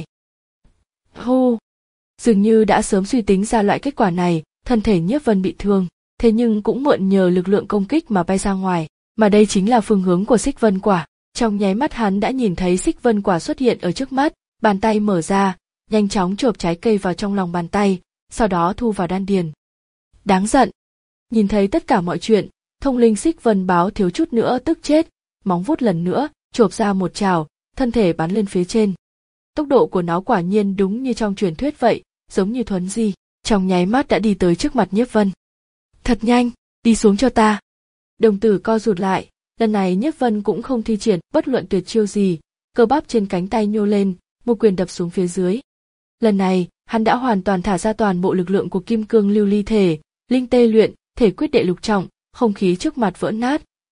Hô! Dường như đã sớm suy tính ra loại kết quả này, thân thể Nhiếp Vân bị thương, thế nhưng cũng mượn nhờ lực lượng công kích mà bay ra ngoài, mà đây chính là phương hướng của Xích Vân Quả. Trong nháy mắt hắn đã nhìn thấy Xích Vân Quả xuất hiện ở trước mắt, bàn tay mở ra, nhanh chóng chộp trái cây vào trong lòng bàn tay, sau đó thu vào đan điền. Đáng giận! Nhìn thấy tất cả mọi chuyện, thông linh Xích Vân báo thiếu chút nữa tức chết, móng vuốt lần nữa, chộp ra một chảo, thân thể bắn lên phía trên. Tốc độ của nó quả nhiên đúng như trong truyền thuyết vậy, giống như thuấn di, trong nháy mắt đã đi tới trước mặt Nhiếp Vân. Thật nhanh, đi xuống cho ta. Đồng tử co rụt lại, lần này Nhiếp Vân cũng không thi triển bất luận tuyệt chiêu gì, cơ bắp trên cánh tay nhô lên, một quyền đập xuống phía dưới. Lần này, hắn đã hoàn toàn thả ra toàn bộ lực lượng của kim cương lưu ly thể, linh tê luyện, thể quyết đệ lục trọng, không khí trước mặt vỡ nát,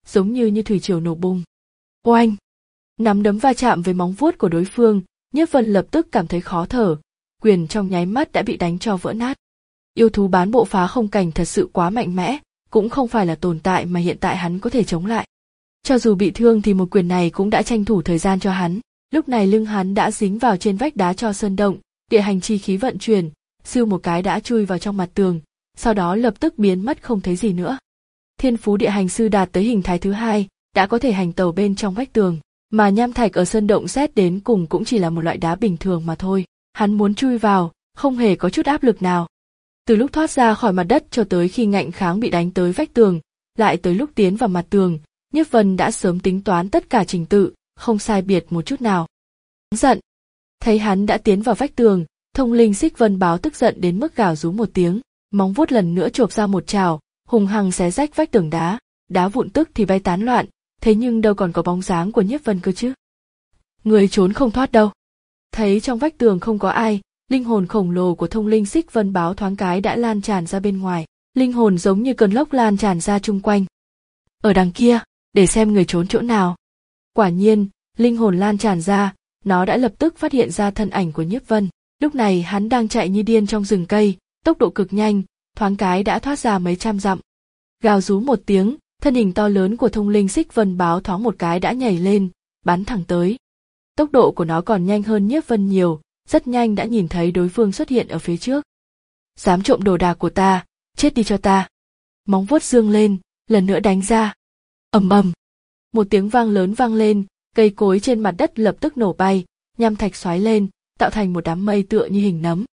giống như như thủy triều nổ bùng. Oanh! Nắm đấm va chạm với móng vuốt của đối phương, Nhiếp Vân lập tức cảm thấy khó thở, quyền trong nháy mắt đã bị đánh cho vỡ nát. Yêu thú bán bộ phá không cảnh thật sự quá mạnh mẽ, cũng không phải là tồn tại mà hiện tại hắn có thể chống lại. Cho dù bị thương thì một quyền này cũng đã tranh thủ thời gian cho hắn. Lúc này lưng hắn đã dính vào trên vách đá cho sơn động, địa hành chi khí vận chuyển, siêu một cái đã chui vào trong mặt tường, sau đó lập tức biến mất không thấy gì nữa. Thiên phú địa hành sư đạt tới hình thái thứ hai, đã có thể hành tẩu bên trong vách tường, mà nham thạch ở sơn động xét đến cùng cũng chỉ là một loại đá bình thường mà thôi. Hắn muốn chui vào, không hề có chút áp lực nào. Từ lúc thoát ra khỏi mặt đất cho tới khi ngạnh kháng bị đánh tới vách tường, lại tới lúc tiến vào mặt tường, Nhiếp Vân đã sớm tính toán tất cả trình tự, không sai biệt một chút nào. Giận. Thấy hắn đã tiến vào vách tường, thông linh xích vân báo tức giận đến mức gào rú một tiếng, móng vuốt lần nữa chộp ra một trào, hùng hăng xé rách vách tường đá, đá vụn tức thì bay tán loạn, thế nhưng đâu còn có bóng dáng của Nhiếp Vân cơ chứ. Người trốn không thoát đâu. Thấy trong vách tường không có ai, linh hồn khổng lồ của thông linh xích vân báo thoáng cái đã lan tràn ra bên ngoài, linh hồn giống như cơn lốc lan tràn ra chung quanh. Ở đằng kia, để xem người trốn chỗ nào. Quả nhiên, linh hồn lan tràn ra, nó đã lập tức phát hiện ra thân ảnh của Nhiếp Vân. Lúc này hắn đang chạy như điên trong rừng cây, tốc độ cực nhanh, thoáng cái đã thoát ra mấy trăm dặm. Gào rú một tiếng, thân hình to lớn của thông linh xích vân báo thoáng một cái đã nhảy lên, bắn thẳng tới. Tốc độ của nó còn nhanh hơn Nhiếp Vân nhiều, rất nhanh đã nhìn thấy đối phương xuất hiện ở phía trước. Dám trộm đồ đạc của ta, chết đi cho ta. Móng vuốt dương lên, lần nữa đánh ra. Ầm ầm. Một tiếng vang lớn vang lên, cây cối trên mặt đất lập tức nổ bay, nham thạch xoáy lên, tạo thành một đám mây tựa như hình nấm.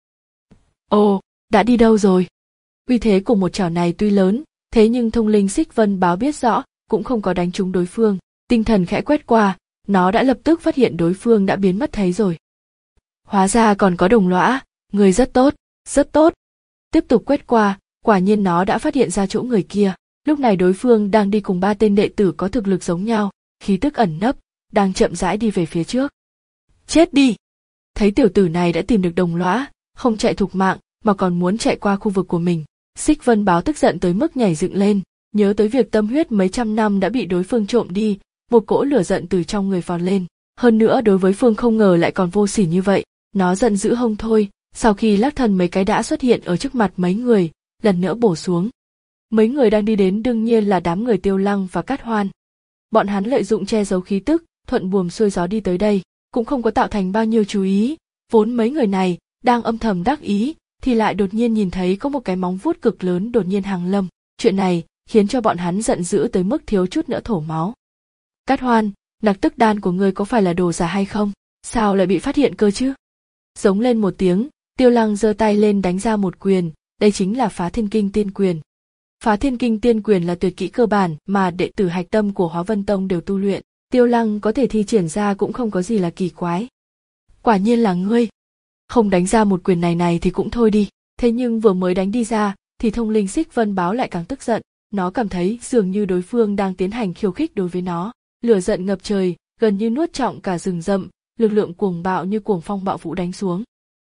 Ồ, đã đi đâu rồi? Uy thế của một chảo này tuy lớn, thế nhưng thông linh xích vân báo biết rõ, cũng không có đánh trúng đối phương. Tinh thần khẽ quét qua, nó đã lập tức phát hiện đối phương đã biến mất thấy rồi. Hóa ra còn có đồng lõa, người rất tốt, rất tốt. Tiếp tục quét qua, quả nhiên nó đã phát hiện ra chỗ người kia. Lúc này đối phương đang đi cùng ba tên đệ tử có thực lực giống nhau, khí tức ẩn nấp, đang chậm rãi đi về phía trước. Chết đi! Thấy tiểu tử này đã tìm được đồng lõa, không chạy thục mạng, mà còn muốn chạy qua khu vực của mình. Xích Vân báo tức giận tới mức nhảy dựng lên, nhớ tới việc tâm huyết mấy trăm năm đã bị đối phương trộm đi, một cỗ lửa giận từ trong người phòn lên. Hơn nữa đối với phương không ngờ lại còn vô sỉ như vậy, nó giận dữ hông thôi, sau khi lắc thân mấy cái đã xuất hiện ở trước mặt mấy người, lần nữa bổ xuống. Mấy người đang đi đến đương nhiên là đám người Tiêu Lăng và Cát Hoan. Bọn hắn lợi dụng che giấu khí tức, thuận buồm xuôi gió đi tới đây, cũng không có tạo thành bao nhiêu chú ý, vốn mấy người này đang âm thầm đắc ý, thì lại đột nhiên nhìn thấy có một cái móng vuốt cực lớn đột nhiên hàng lâm. Chuyện này khiến cho bọn hắn giận dữ tới mức thiếu chút nữa thổ máu. Cát Hoan, nặc tức đan của ngươi có phải là đồ giả hay không? Sao lại bị phát hiện cơ chứ? Giống lên một tiếng, Tiêu Lăng giơ tay lên đánh ra một quyền, đây chính là Phá Thiên Kinh Tiên Quyền. Phá Thiên Kinh Tiên Quyền là tuyệt kỹ cơ bản mà đệ tử hạch tâm của Hóa Vân Tông đều tu luyện, Tiêu Lăng có thể thi triển ra cũng không có gì là kỳ quái. Quả nhiên là ngươi. Không đánh ra một quyền này này thì cũng thôi đi, thế nhưng vừa mới đánh đi ra, thì thông linh xích vân báo lại càng tức giận, nó cảm thấy dường như đối phương đang tiến hành khiêu khích đối với nó, lửa giận ngập trời, gần như nuốt trọn cả rừng rậm, lực lượng cuồng bạo như cuồng phong bạo vũ đánh xuống.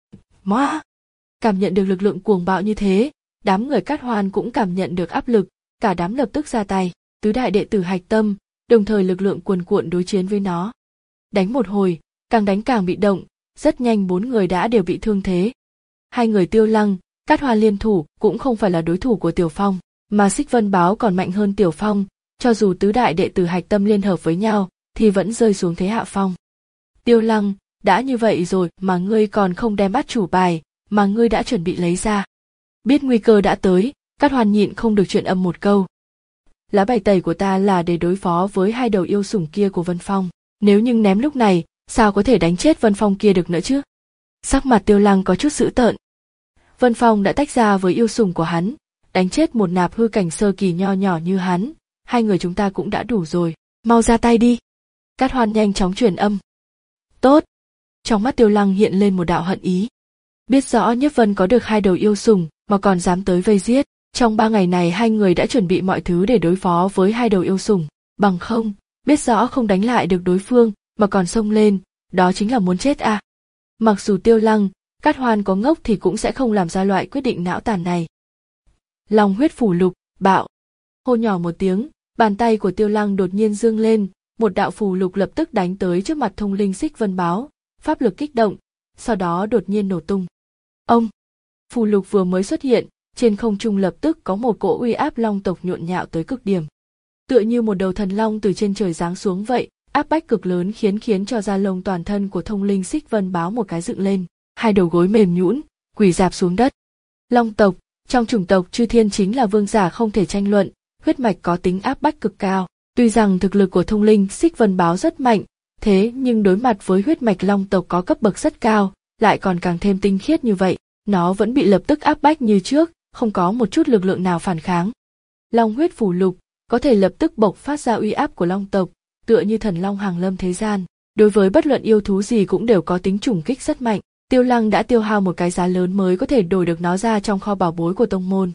Móa! Cảm nhận được lực lượng cuồng bạo như thế, đám người Cát Hoan cũng cảm nhận được áp lực, cả đám lập tức ra tay, tứ đại đệ tử hạch tâm, đồng thời lực lượng cuồn cuộn đối chiến với nó. Đánh một hồi, càng đánh càng bị động, rất nhanh bốn người đã đều bị thương thế. Hai người Tiêu Lăng, Cát Hoan liên thủ cũng không phải là đối thủ của Tiểu Phong, mà Xích Vân báo còn mạnh hơn Tiểu Phong, cho dù tứ đại đệ tử hạch tâm liên hợp với nhau, thì vẫn rơi xuống thế hạ phong. Tiêu Lăng, đã như vậy rồi mà ngươi còn không đem bắt chủ bài, mà ngươi đã chuẩn bị lấy ra. Biết nguy cơ đã tới, Cát Hoan nhịn không được chuyện âm một câu. Lá bài tẩy của ta là để đối phó với hai đầu yêu sủng kia của Vân Phong, nếu như ném lúc này, sao có thể đánh chết Vân Phong kia được nữa chứ? Sắc mặt Tiêu Lăng có chút dữ tợn. Vân Phong đã tách ra với yêu sủng của hắn, đánh chết một nạp hư cảnh sơ kỳ nho nhỏ như hắn, hai người chúng ta cũng đã đủ rồi, mau ra tay đi. Cát Hoan nhanh chóng truyền âm. Tốt. Trong mắt Tiêu Lăng hiện lên một đạo hận ý. Biết rõ Nhiếp Vân có được hai đầu yêu sủng mà còn dám tới vây giết, trong ba ngày này hai người đã chuẩn bị mọi thứ để đối phó với hai đầu yêu sủng, bằng không, biết rõ không đánh lại được đối phương mà còn xông lên, đó chính là muốn chết à. Mặc dù Tiêu Lăng, Cát Hoan có ngốc thì cũng sẽ không làm ra loại quyết định não tàn này. Long huyết phủ lục, bạo. Hô nhỏ một tiếng, Bàn tay của Tiêu Lăng đột nhiên dương lên, một đạo phù lục lập tức đánh tới trước mặt Thông Linh Xích Vân Báo, pháp lực kích động, sau đó đột nhiên nổ tung. Ông! Phù lục vừa mới xuất hiện, trên không trung lập tức có một cỗ uy áp long tộc nhộn nhạo tới cực điểm. Tựa như một đầu thần long từ trên trời giáng xuống vậy, áp bách cực lớn khiến khiến cho da lông toàn thân của Thông Linh Xích Vân Báo một cái dựng lên, hai đầu gối mềm nhũn, quỳ rạp xuống đất. Long tộc, trong chủng tộc Chư Thiên chính là vương giả không thể tranh luận, huyết mạch có tính áp bách cực cao. Tuy rằng thực lực của Thông Linh Xích Vân Báo rất mạnh, thế nhưng đối mặt với huyết mạch long tộc có cấp bậc rất cao, lại còn càng thêm tinh khiết như vậy, nó vẫn bị lập tức áp bách như trước, không có một chút lực lượng nào phản kháng. Long huyết phù lục có thể lập tức bộc phát ra uy áp của long tộc, tựa như thần long hàng lâm thế gian, đối với bất luận yêu thú gì cũng đều có tính trùng kích rất mạnh. Tiêu Lăng đã tiêu hao một cái giá lớn mới có thể đổi được nó ra trong kho bảo bối của tông môn.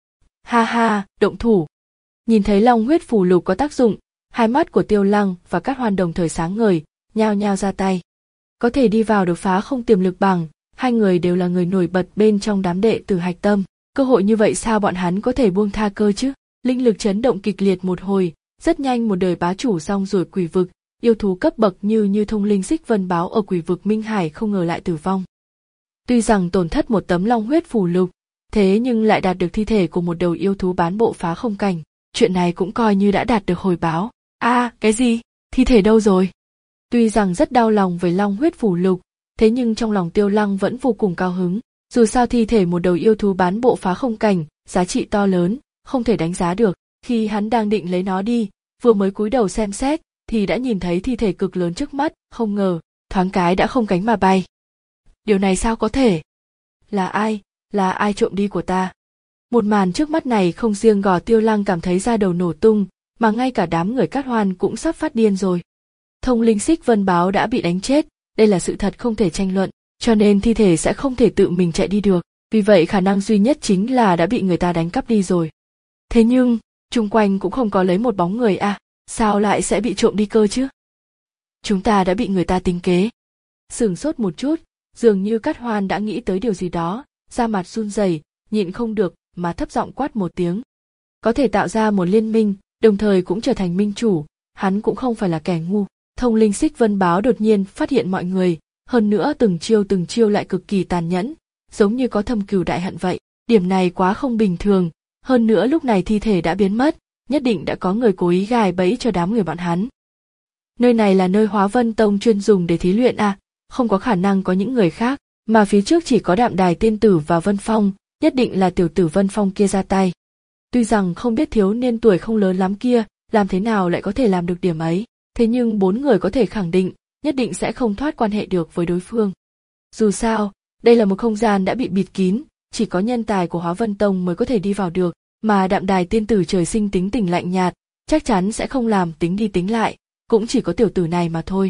Ha ha, động thủ! Nhìn thấy long huyết phù lục có tác dụng, hai mắt của Tiêu Lăng và Cát Hoan đồng thời sáng ngời, nhao nhao ra tay. Có thể đi vào đột phá không tiềm lực bằng, hai người đều là người nổi bật bên trong đám đệ tử Hạch Tâm, cơ hội như vậy sao bọn hắn có thể buông tha cơ chứ? Linh lực chấn động kịch liệt một hồi, rất nhanh một đời bá chủ xong rồi quỷ vực, yêu thú cấp bậc như như Thông Linh Xích Vân Báo ở quỷ vực Minh Hải không ngờ lại tử vong. Tuy rằng tổn thất một tấm long huyết phù lục, thế nhưng lại đạt được thi thể của một đầu yêu thú bán bộ phá không cảnh, chuyện này cũng coi như đã đạt được hồi báo. A, à, cái gì? Thi thể đâu rồi? Tuy rằng rất đau lòng với long huyết phù lục, thế nhưng trong lòng Tiêu Lăng vẫn vô cùng cao hứng, dù sao thi thể một đầu yêu thú bán bộ phá không cảnh, giá trị to lớn, không thể đánh giá được. Khi hắn đang định lấy nó đi, vừa mới cúi đầu xem xét, thì đã nhìn thấy thi thể cực lớn trước mắt, không ngờ, thoáng cái đã không cánh mà bay. Điều này sao có thể? Là ai? Là ai trộm đi của ta? Một màn trước mắt này không riêng gò Tiêu Lăng cảm thấy da đầu nổ tung, mà ngay cả đám người Cát Hoan cũng sắp phát điên rồi. Thông Linh Xích Vân Báo đã bị đánh chết, đây là sự thật không thể tranh luận, cho nên thi thể sẽ không thể tự mình chạy đi được, vì vậy khả năng duy nhất chính là đã bị người ta đánh cắp đi rồi. Thế nhưng, chung quanh cũng không có lấy một bóng người à, sao lại sẽ bị trộm đi cơ chứ? Chúng ta đã bị người ta tính kế. Sửng sốt một chút, dường như Cát Hoan đã nghĩ tới điều gì đó, da mặt run rẩy, nhịn không được mà thấp giọng quát một tiếng. Có thể tạo ra một liên minh, đồng thời cũng trở thành minh chủ, hắn cũng không phải là kẻ ngu. Thông Linh Xích Vân Báo đột nhiên phát hiện mọi người, hơn nữa từng chiêu từng chiêu lại cực kỳ tàn nhẫn, giống như có thâm cừu đại hận vậy. Điểm này quá không bình thường, hơn nữa lúc này thi thể đã biến mất, nhất định đã có người cố ý gài bẫy cho đám người bọn hắn. Nơi này là nơi Hóa Vân Tông chuyên dùng để thí luyện à, không có khả năng có những người khác, mà phía trước chỉ có Đạm Đài Tiên Tử và Vân Phong, nhất định là tiểu tử Vân Phong kia ra tay. Tuy rằng không biết thiếu niên tuổi không lớn lắm kia, làm thế nào lại có thể làm được điểm ấy, thế nhưng bốn người có thể khẳng định, nhất định sẽ không thoát quan hệ được với đối phương. Dù sao, đây là một không gian đã bị bịt kín, chỉ có nhân tài của Hóa Vân Tông mới có thể đi vào được, mà Đạm Đài Tiên Tử trời sinh tính tình lạnh nhạt, chắc chắn sẽ không làm tính đi tính lại, cũng chỉ có tiểu tử này mà thôi.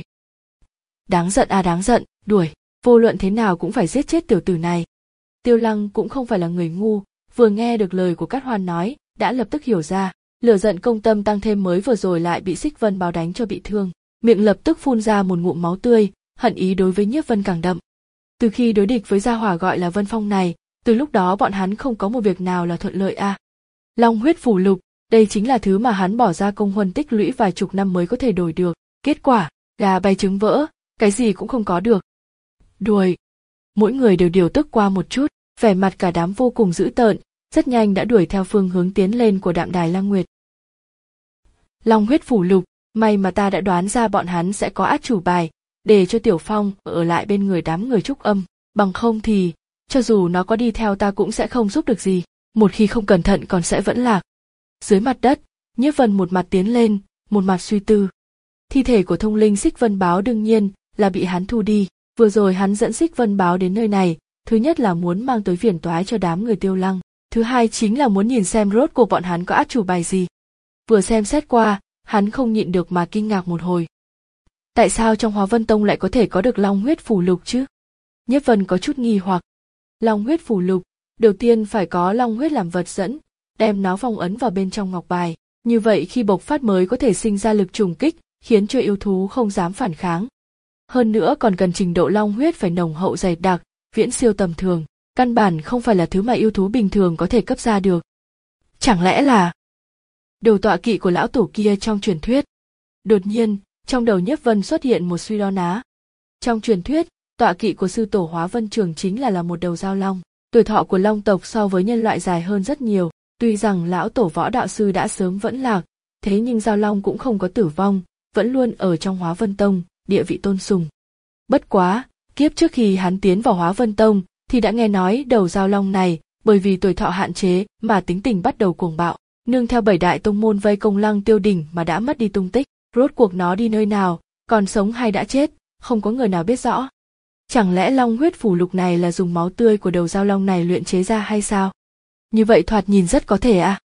Đáng giận à đáng giận, đuổi, vô luận thế nào cũng phải giết chết tiểu tử này. Tiêu Lăng cũng không phải là người ngu, vừa nghe được lời của Cát Hoan nói, đã lập tức hiểu ra, lửa giận công tâm tăng thêm mới vừa rồi lại bị Xích Vân Báo đánh cho bị thương, miệng lập tức phun ra một ngụm máu tươi, hận ý đối với Nhiếp Vân càng đậm. Từ khi đối địch với gia hỏa gọi là Vân Phong này, từ lúc đó bọn hắn không có một việc nào là thuận lợi à. Long huyết phù lục, đây chính là thứ mà hắn bỏ ra công huân tích lũy vài chục năm mới có thể đổi được, kết quả, gà bay trứng vỡ, cái gì cũng không có được. Đuổi. Mỗi người đều điều tức qua một chút, vẻ mặt cả đám vô cùng dữ tợn, rất nhanh đã đuổi theo phương hướng tiến lên của Đạm Đài Lang Nguyệt. Long huyết phù lục, may mà ta đã đoán ra bọn hắn sẽ có át chủ bài, để cho Tiểu Phong ở lại bên người đám người Trúc Âm, bằng không thì, cho dù nó có đi theo ta cũng sẽ không giúp được gì, một khi không cẩn thận còn sẽ vẫn lạc. Dưới mặt đất, Nhiếp Vân một mặt tiến lên, một mặt suy tư. Thi thể của Thông Linh Xích Vân Báo đương nhiên là bị hắn thu đi, vừa rồi hắn dẫn Xích Vân Báo đến nơi này, thứ nhất là muốn mang tới phiền toái cho đám người Tiêu Lăng, thứ hai chính là muốn nhìn xem rốt cuộc bọn hắn có át chủ bài gì. Vừa xem xét qua, hắn không nhịn được mà kinh ngạc một hồi. Tại sao trong Hóa Vân Tông lại có thể có được long huyết phù lục chứ? Nhiếp Vân có chút nghi hoặc. Long huyết phù lục, đầu tiên phải có long huyết làm vật dẫn, đem nó phong ấn vào bên trong ngọc bài, như vậy khi bộc phát mới có thể sinh ra lực trùng kích, khiến cho yêu thú không dám phản kháng. Hơn nữa còn cần trình độ long huyết phải nồng hậu dày đặc, viễn siêu tầm thường, căn bản không phải là thứ mà yêu thú bình thường có thể cấp ra được. Chẳng lẽ là đầu tọa kỵ của lão tổ kia trong truyền thuyết. Đột nhiên, trong đầu Nhiếp Vân xuất hiện một suy đoán á. Trong truyền thuyết, tọa kỵ của sư tổ Hóa Vân Trường chính là là một đầu dao long. Tuổi thọ của long tộc so với nhân loại dài hơn rất nhiều. Tuy rằng lão tổ võ đạo sư đã sớm vẫn lạc, thế nhưng dao long cũng không có tử vong, vẫn luôn ở trong Hóa Vân Tông, địa vị tôn sùng. Bất quá, kiếp trước khi hắn tiến vào Hóa Vân Tông, thì đã nghe nói đầu dao long này, bởi vì tuổi thọ hạn chế mà tính tình bắt đầu cuồng bạo, nương theo bảy đại tông môn vây công Lăng Tiêu Đỉnh mà đã mất đi tung tích. Rốt cuộc nó đi nơi nào, còn sống hay đã chết, không có người nào biết rõ. Chẳng lẽ long huyết phù lục này là dùng máu tươi của đầu dao long này luyện chế ra hay sao? Như vậy thoạt nhìn rất có thể à?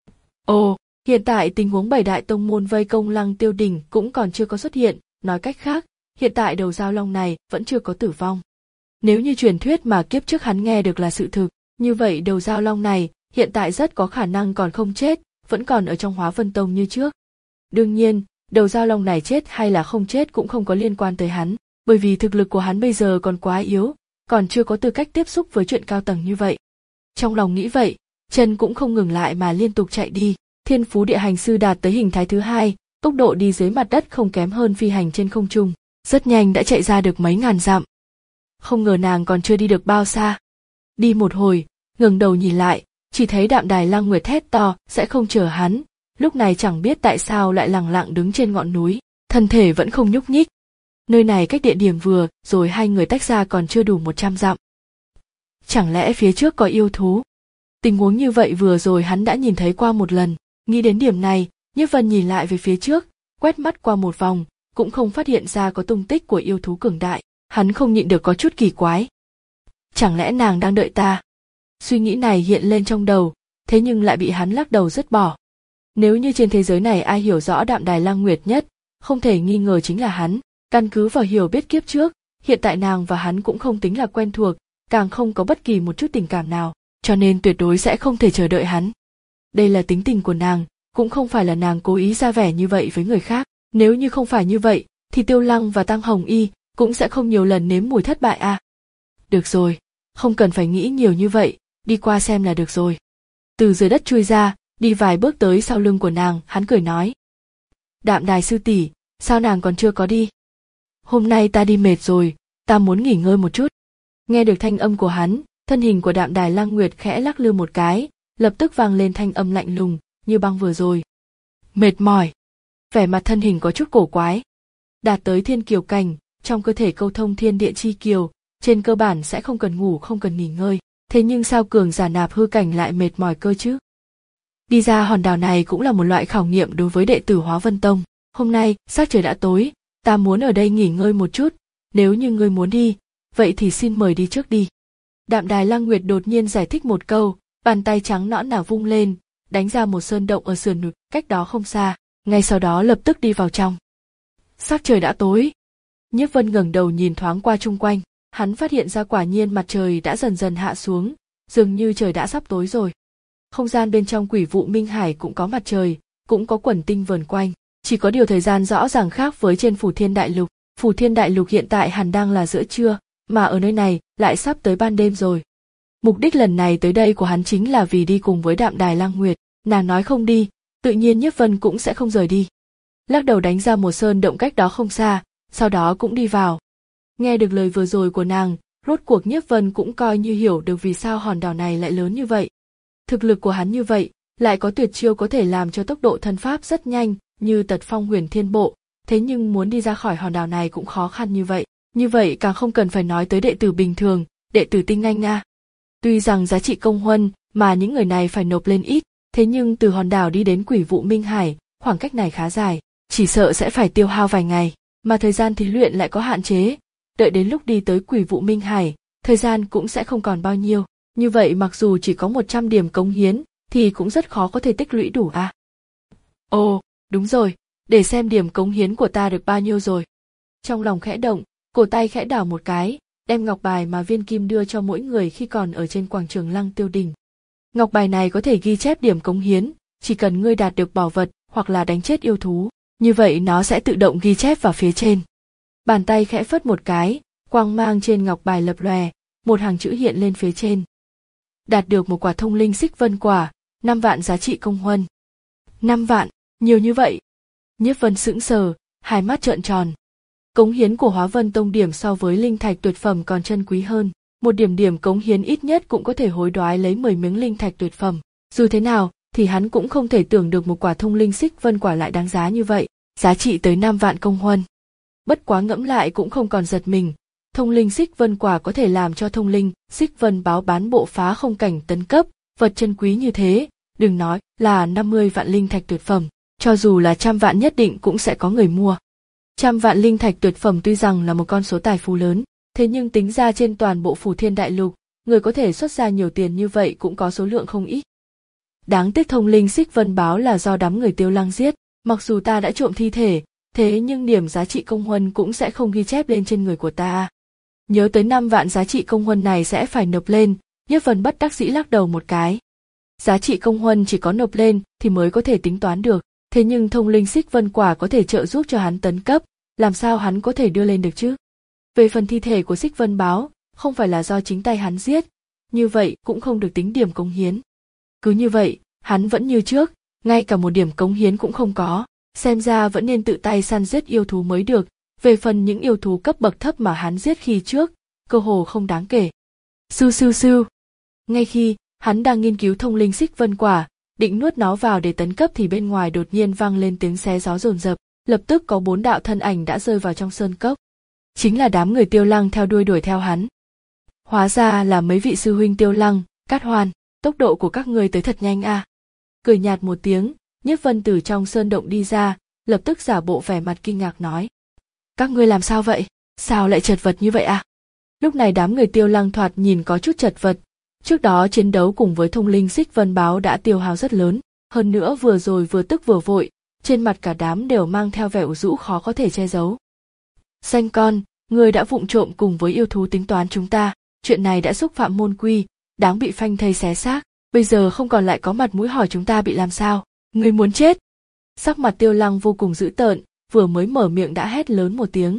Ồ, hiện tại tình huống bảy đại tông môn vây công Lăng Tiêu Đỉnh cũng còn chưa có xuất hiện, nói cách khác, hiện tại đầu dao long này vẫn chưa có tử vong. Nếu như truyền thuyết mà kiếp trước hắn nghe được là sự thực, như vậy đầu dao long này hiện tại rất có khả năng còn không chết, vẫn còn ở trong Hóa Vân Tông như trước. Đương nhiên, đầu dao long này chết hay là không chết cũng không có liên quan tới hắn, bởi vì thực lực của hắn bây giờ còn quá yếu, còn chưa có tư cách tiếp xúc với chuyện cao tầng như vậy. Trong lòng nghĩ vậy, chân cũng không ngừng lại mà liên tục chạy đi. Thiên phú địa hành sư đạt tới hình thái thứ hai, tốc độ đi dưới mặt đất không kém hơn phi hành trên không trung, rất nhanh đã chạy ra được mấy ngàn dặm. Không ngờ nàng còn chưa đi được bao xa. Đi một hồi, ngẩng đầu nhìn lại, chỉ thấy Đạm Đài Lăng Nguyệt thét to sẽ không chờ hắn, lúc này chẳng biết tại sao lại lẳng lặng đứng trên ngọn núi, thân thể vẫn không nhúc nhích. Nơi này cách địa điểm vừa rồi hai người tách ra còn chưa đủ một trăm dặm. Chẳng lẽ phía trước có yêu thú? Tình huống như vậy vừa rồi hắn đã nhìn thấy qua một lần, nghĩ đến điểm này, Nhiếp Vân nhìn lại về phía trước, quét mắt qua một vòng, cũng không phát hiện ra có tung tích của yêu thú cường đại, hắn không nhịn được có chút kỳ quái. Chẳng lẽ nàng đang đợi ta? Suy nghĩ này hiện lên trong đầu, thế nhưng lại bị hắn lắc đầu dứt bỏ. Nếu như trên thế giới này ai hiểu rõ Đạm Đài Lăng Nguyệt nhất, không thể nghi ngờ chính là hắn. Căn cứ vào hiểu biết kiếp trước, hiện tại nàng và hắn cũng không tính là quen thuộc, càng không có bất kỳ một chút tình cảm nào, cho nên tuyệt đối sẽ không thể chờ đợi hắn. Đây là tính tình của nàng, cũng không phải là nàng cố ý ra vẻ như vậy với người khác. Nếu như không phải như vậy, thì Tiêu Lăng và Tăng Hồng Y cũng sẽ không nhiều lần nếm mùi thất bại à. Được rồi, không cần phải nghĩ nhiều như vậy, đi qua xem là được rồi. Từ dưới đất chui ra, đi vài bước tới sau lưng của nàng, hắn cười nói. Đạm Đài sư tỷ, sao nàng còn chưa có đi? Hôm nay ta đi mệt rồi, ta muốn nghỉ ngơi một chút. Nghe được thanh âm của hắn, thân hình của Đạm Đài Lăng Nguyệt khẽ lắc lư một cái, lập tức vang lên thanh âm lạnh lùng, như băng vừa rồi. Mệt mỏi. Vẻ mặt thân hình có chút cổ quái. Đạt tới thiên kiều cảnh, trong cơ thể câu thông thiên địa chi kiều, trên cơ bản sẽ không cần ngủ không cần nghỉ ngơi. Thế nhưng sao cường giả nạp hư cảnh lại mệt mỏi cơ chứ? Đi ra hòn đảo này cũng là một loại khảo nghiệm đối với đệ tử Hóa Vân Tông. Hôm nay, sắc trời đã tối, ta muốn ở đây nghỉ ngơi một chút, nếu như ngươi muốn đi, vậy thì xin mời đi trước đi. Đạm Đài Lăng Nguyệt đột nhiên giải thích một câu, bàn tay trắng nõn nà vung lên, đánh ra một sơn động ở sườn núi cách đó không xa, ngay sau đó lập tức đi vào trong. Sắc trời đã tối. Nhiếp Vân ngẩng đầu nhìn thoáng qua chung quanh, hắn phát hiện ra quả nhiên mặt trời đã dần dần hạ xuống, dường như trời đã sắp tối rồi. Không gian bên trong Quỷ Vụ Minh Hải cũng có mặt trời, cũng có quần tinh vờn quanh, chỉ có điều thời gian rõ ràng khác với trên Phù Thiên Đại Lục. Phù Thiên Đại Lục hiện tại hẳn đang là giữa trưa, mà ở nơi này lại sắp tới ban đêm rồi. Mục đích lần này tới đây của hắn chính là vì đi cùng với Đạm Đài Lăng Nguyệt, nàng nói không đi, tự nhiên Nhiếp Vân cũng sẽ không rời đi. Lắc đầu đánh ra một sơn động cách đó không xa, sau đó cũng đi vào. Nghe được lời vừa rồi của nàng, rốt cuộc Nhiếp Vân cũng coi như hiểu được vì sao hòn đảo này lại lớn như vậy. Thực lực của hắn như vậy, lại có tuyệt chiêu có thể làm cho tốc độ thân pháp rất nhanh, như Tật Phong Huyền Thiên Bộ, thế nhưng muốn đi ra khỏi hòn đảo này cũng khó khăn như vậy. Như vậy càng không cần phải nói tới đệ tử bình thường, đệ tử tinh anh a. Tuy rằng giá trị công huân mà những người này phải nộp lên ít, thế nhưng từ hòn đảo đi đến Quỷ Vụ Minh Hải, khoảng cách này khá dài, chỉ sợ sẽ phải tiêu hao vài ngày, mà thời gian thí luyện lại có hạn chế. Đợi đến lúc đi tới Quỷ Vụ Minh Hải, thời gian cũng sẽ không còn bao nhiêu. Như vậy mặc dù chỉ có một trăm điểm cống hiến, thì cũng rất khó có thể tích lũy đủ a. À? Ồ, đúng rồi, để xem điểm cống hiến của ta được bao nhiêu rồi. Trong lòng khẽ động, cổ tay khẽ đảo một cái, đem ngọc bài mà Viên Kim đưa cho mỗi người khi còn ở trên quảng trường Lăng Tiêu Đỉnh. Ngọc bài này có thể ghi chép điểm cống hiến, chỉ cần ngươi đạt được bảo vật hoặc là đánh chết yêu thú, như vậy nó sẽ tự động ghi chép vào phía trên. Bàn tay khẽ phất một cái, quang mang trên ngọc bài lập lòe, một hàng chữ hiện lên phía trên. Đạt được một quả thông linh xích vân quả, năm vạn giá trị công huân. Năm vạn, nhiều như vậy. Nhiếp Vân sững sờ, hai mắt trợn tròn. Cống hiến của Hóa Vân Tông điểm so với linh thạch tuyệt phẩm còn chân quý hơn. Một điểm điểm cống hiến ít nhất cũng có thể hối đoái lấy mười miếng linh thạch tuyệt phẩm. Dù thế nào thì hắn cũng không thể tưởng được một quả thông linh xích vân quả lại đáng giá như vậy, giá trị tới năm vạn công huân. Bất quá ngẫm lại cũng không còn giật mình, thông linh xích vân quả có thể làm cho thông linh xích vân báo bán bộ phá không cảnh tấn cấp, vật chân quý như thế, đừng nói là năm mươi vạn linh thạch tuyệt phẩm, cho dù là trăm vạn nhất định cũng sẽ có người mua. Trăm vạn linh thạch tuyệt phẩm tuy rằng là một con số tài phú lớn, thế nhưng tính ra trên toàn bộ Phù Thiên Đại Lục, người có thể xuất ra nhiều tiền như vậy cũng có số lượng không ít. Đáng tiếc thông linh xích vân báo là do đám người Tiêu Lăng giết, mặc dù ta đã trộm thi thể, thế nhưng điểm giá trị công huân cũng sẽ không ghi chép lên trên người của ta. Nhớ tới năm vạn giá trị công huân này sẽ phải nộp lên, Nhiếp Vân bất đắc dĩ lắc đầu một cái. Giá trị công huân chỉ có nộp lên thì mới có thể tính toán được, thế nhưng thông linh xích vân quả có thể trợ giúp cho hắn tấn cấp, làm sao hắn có thể đưa lên được chứ? Về phần thi thể của xích vân báo, không phải là do chính tay hắn giết, như vậy cũng không được tính điểm cống hiến. Cứ như vậy, hắn vẫn như trước, ngay cả một điểm cống hiến cũng không có, xem ra vẫn nên tự tay săn giết yêu thú mới được, về phần những yêu thú cấp bậc thấp mà hắn giết khi trước, cơ hồ không đáng kể. Sưu sưu sưu. Ngay khi hắn đang nghiên cứu thông linh xích vân quả, định nuốt nó vào để tấn cấp thì bên ngoài đột nhiên vang lên tiếng xé gió dồn dập, lập tức có bốn đạo thân ảnh đã rơi vào trong sơn cốc. Chính là đám người Tiêu Lăng theo đuôi đuổi theo hắn. Hóa ra là mấy vị sư huynh Tiêu Lăng, Cát Hoàn, tốc độ của các ngươi tới thật nhanh a. À. Cười nhạt một tiếng, Nhiếp Vân từ trong sơn động đi ra, lập tức giả bộ vẻ mặt kinh ngạc nói: các ngươi làm sao vậy? Sao lại chật vật như vậy à? Lúc này đám người Tiêu Lăng thoạt nhìn có chút chật vật. Trước đó chiến đấu cùng với thông linh xích vân báo đã tiêu hao rất lớn, hơn nữa vừa rồi vừa tức vừa vội, trên mặt cả đám đều mang theo vẻ ủ rũ khó có thể che giấu. Xanh con, ngươi đã vụng trộm cùng với yêu thú tính toán chúng ta, chuyện này đã xúc phạm môn quy, đáng bị phanh thây xé xác, bây giờ không còn lại có mặt mũi hỏi chúng ta bị làm sao, ngươi muốn chết. Sắc mặt Tiêu Lăng vô cùng dữ tợn, vừa mới mở miệng đã hét lớn một tiếng.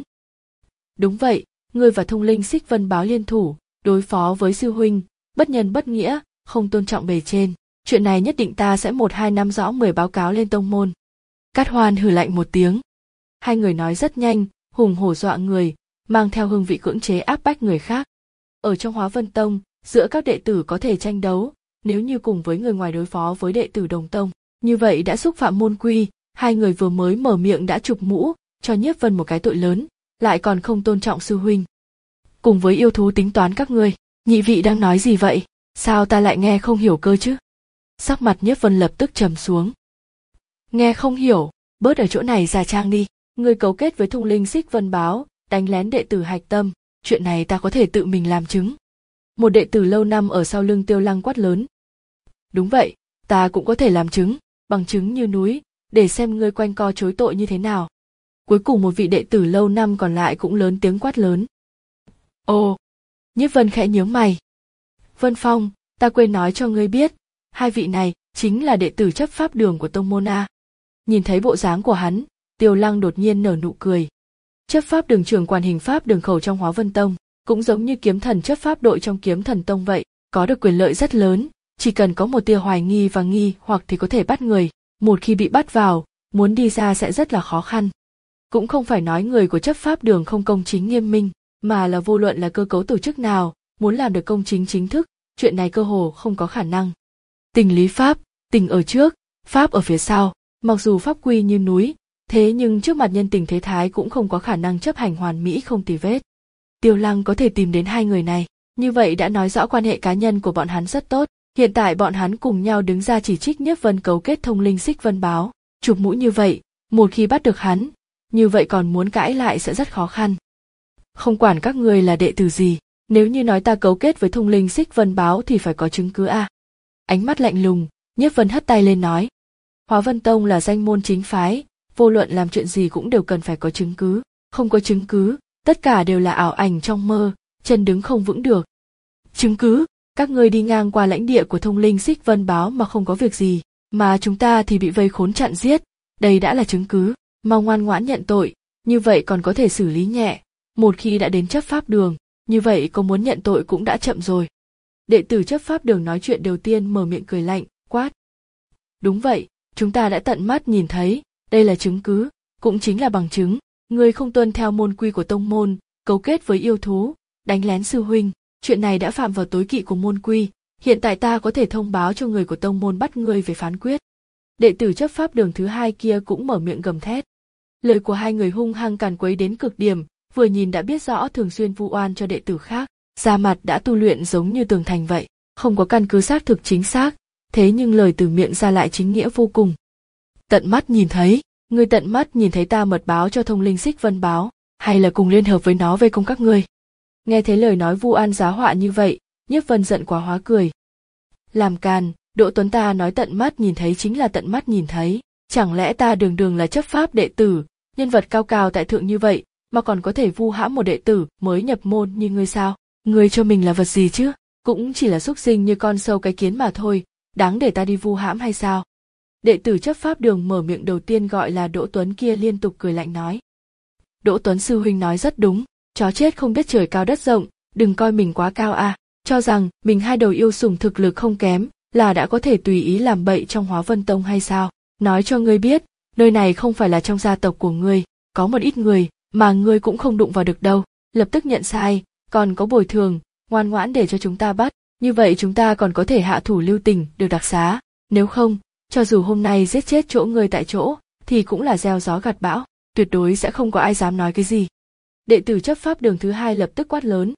Đúng vậy, ngươi và thông linh xích vân báo liên thủ, đối phó với sư huynh, bất nhân bất nghĩa, không tôn trọng bề trên, chuyện này nhất định ta sẽ một hai năm rõ mười báo cáo lên tông môn. Cát Hoan hừ lạnh một tiếng. Hai người nói rất nhanh, hùng hổ dọa người, mang theo hương vị cưỡng chế áp bách người khác. Ở trong Hóa Vân Tông, giữa các đệ tử có thể tranh đấu, nếu như cùng với người ngoài đối phó với đệ tử đồng tông, như vậy đã xúc phạm môn quy, hai người vừa mới mở miệng đã chụp mũ, cho Nhiếp Vân một cái tội lớn, lại còn không tôn trọng sư huynh. Cùng với yêu thú tính toán các ngươi, nhị vị đang nói gì vậy? Sao ta lại nghe không hiểu cơ chứ? Sắc mặt Nhiếp Vân lập tức trầm xuống. Nghe không hiểu, bớt ở chỗ này giả trang đi, ngươi cấu kết với thông linh xích vân báo, đánh lén đệ tử Hạch Tâm, chuyện này ta có thể tự mình làm chứng. Một đệ tử lâu năm ở sau lưng Tiêu Lăng quát lớn. Đúng vậy, ta cũng có thể làm chứng, bằng chứng như núi, để xem ngươi quanh co chối tội như thế nào. Cuối cùng một vị đệ tử lâu năm còn lại cũng lớn tiếng quát lớn. Ồ! Nhiếp Vân khẽ nhướng mày. Vân Phong, ta quên nói cho ngươi biết, hai vị này chính là đệ tử chấp pháp đường của tông môn A. Nhìn thấy bộ dáng của hắn, Tiêu Lăng đột nhiên nở nụ cười. Chấp pháp đường trưởng quản hình pháp đường khẩu trong Hóa Vân Tông, cũng giống như kiếm thần chấp pháp đội trong Kiếm Thần Tông vậy, có được quyền lợi rất lớn, chỉ cần có một tia hoài nghi và nghi hoặc thì có thể bắt người, một khi bị bắt vào, muốn đi ra sẽ rất là khó khăn. Cũng không phải nói người của chấp pháp đường không công chính nghiêm minh, mà là vô luận là cơ cấu tổ chức nào, muốn làm được công chính chính thức, chuyện này cơ hồ không có khả năng. Tình lý pháp, tình ở trước, pháp ở phía sau, mặc dù pháp quy như núi, thế nhưng trước mặt nhân tình thế thái cũng không có khả năng chấp hành hoàn mỹ không tì vết. Tiêu Lăng có thể tìm đến hai người này, như vậy đã nói rõ quan hệ cá nhân của bọn hắn rất tốt, hiện tại bọn hắn cùng nhau đứng ra chỉ trích Nhiếp Vân cấu kết thông linh xích vân báo, chụp mũi như vậy, một khi bắt được hắn, như vậy còn muốn cãi lại sẽ rất khó khăn. Không quản các người là đệ tử gì, nếu như nói ta cấu kết với thông linh xích vân báo thì phải có chứng cứ a. À. Ánh mắt lạnh lùng, Nhiếp Vân hất tay lên nói. Hóa Vân Tông là danh môn chính phái, vô luận làm chuyện gì cũng đều cần phải có chứng cứ, không có chứng cứ, tất cả đều là ảo ảnh trong mơ, chân đứng không vững được. Chứng cứ, các ngươi đi ngang qua lãnh địa của thông linh xích vân báo mà không có việc gì, mà chúng ta thì bị vây khốn chặn giết, đây đã là chứng cứ, mau ngoan ngoãn nhận tội, như vậy còn có thể xử lý nhẹ, một khi đã đến chấp pháp đường, như vậy có muốn nhận tội cũng đã chậm rồi. Đệ tử chấp pháp đường nói chuyện đầu tiên mở miệng cười lạnh, quát. Đúng vậy, chúng ta đã tận mắt nhìn thấy, đây là chứng cứ, cũng chính là bằng chứng. Ngươi không tuân theo môn quy của tông môn, cấu kết với yêu thú, đánh lén sư huynh, chuyện này đã phạm vào tối kỵ của môn quy, hiện tại ta có thể thông báo cho người của tông môn bắt ngươi về phán quyết. Đệ tử chấp pháp đường thứ hai kia cũng mở miệng gầm thét. Lời của hai người hung hăng càn quấy đến cực điểm, vừa nhìn đã biết rõ thường xuyên vu oan cho đệ tử khác, da mặt đã tu luyện giống như tường thành vậy, không có căn cứ xác thực chính xác, thế nhưng lời từ miệng ra lại chính nghĩa vô cùng. Tận mắt nhìn thấy, ngươi tận mắt nhìn thấy ta mật báo cho thông linh xích vân báo, hay là cùng liên hợp với nó vây công các ngươi? Nghe thấy lời nói vu oan giá họa như vậy, Nhiếp Vân giận quá hóa cười. Làm càn, Đỗ Tuấn, ta nói tận mắt nhìn thấy chính là tận mắt nhìn thấy, chẳng lẽ ta đường đường là chấp pháp đệ tử, nhân vật cao cao tại thượng như vậy, mà còn có thể vu hãm một đệ tử mới nhập môn như ngươi sao? Ngươi cho mình là vật gì chứ? Cũng chỉ là súc sinh như con sâu cái kiến mà thôi, đáng để ta đi vu hãm hay sao? Đệ tử chấp pháp đường mở miệng đầu tiên gọi là Đỗ Tuấn kia liên tục cười lạnh nói. Đỗ Tuấn sư huynh nói rất đúng, chó chết không biết trời cao đất rộng, đừng coi mình quá cao à, cho rằng mình hai đầu yêu sủng thực lực không kém, là đã có thể tùy ý làm bậy trong Hóa Vân Tông hay sao? Nói cho ngươi biết, nơi này không phải là trong gia tộc của ngươi, có một ít người mà ngươi cũng không đụng vào được đâu, lập tức nhận sai, còn có bồi thường, ngoan ngoãn để cho chúng ta bắt, như vậy chúng ta còn có thể hạ thủ lưu tình được đặc xá, nếu không, cho dù hôm nay giết chết chỗ ngươi tại chỗ, thì cũng là gieo gió gặt bão, tuyệt đối sẽ không có ai dám nói cái gì. Đệ tử chấp pháp đường thứ hai lập tức quát lớn.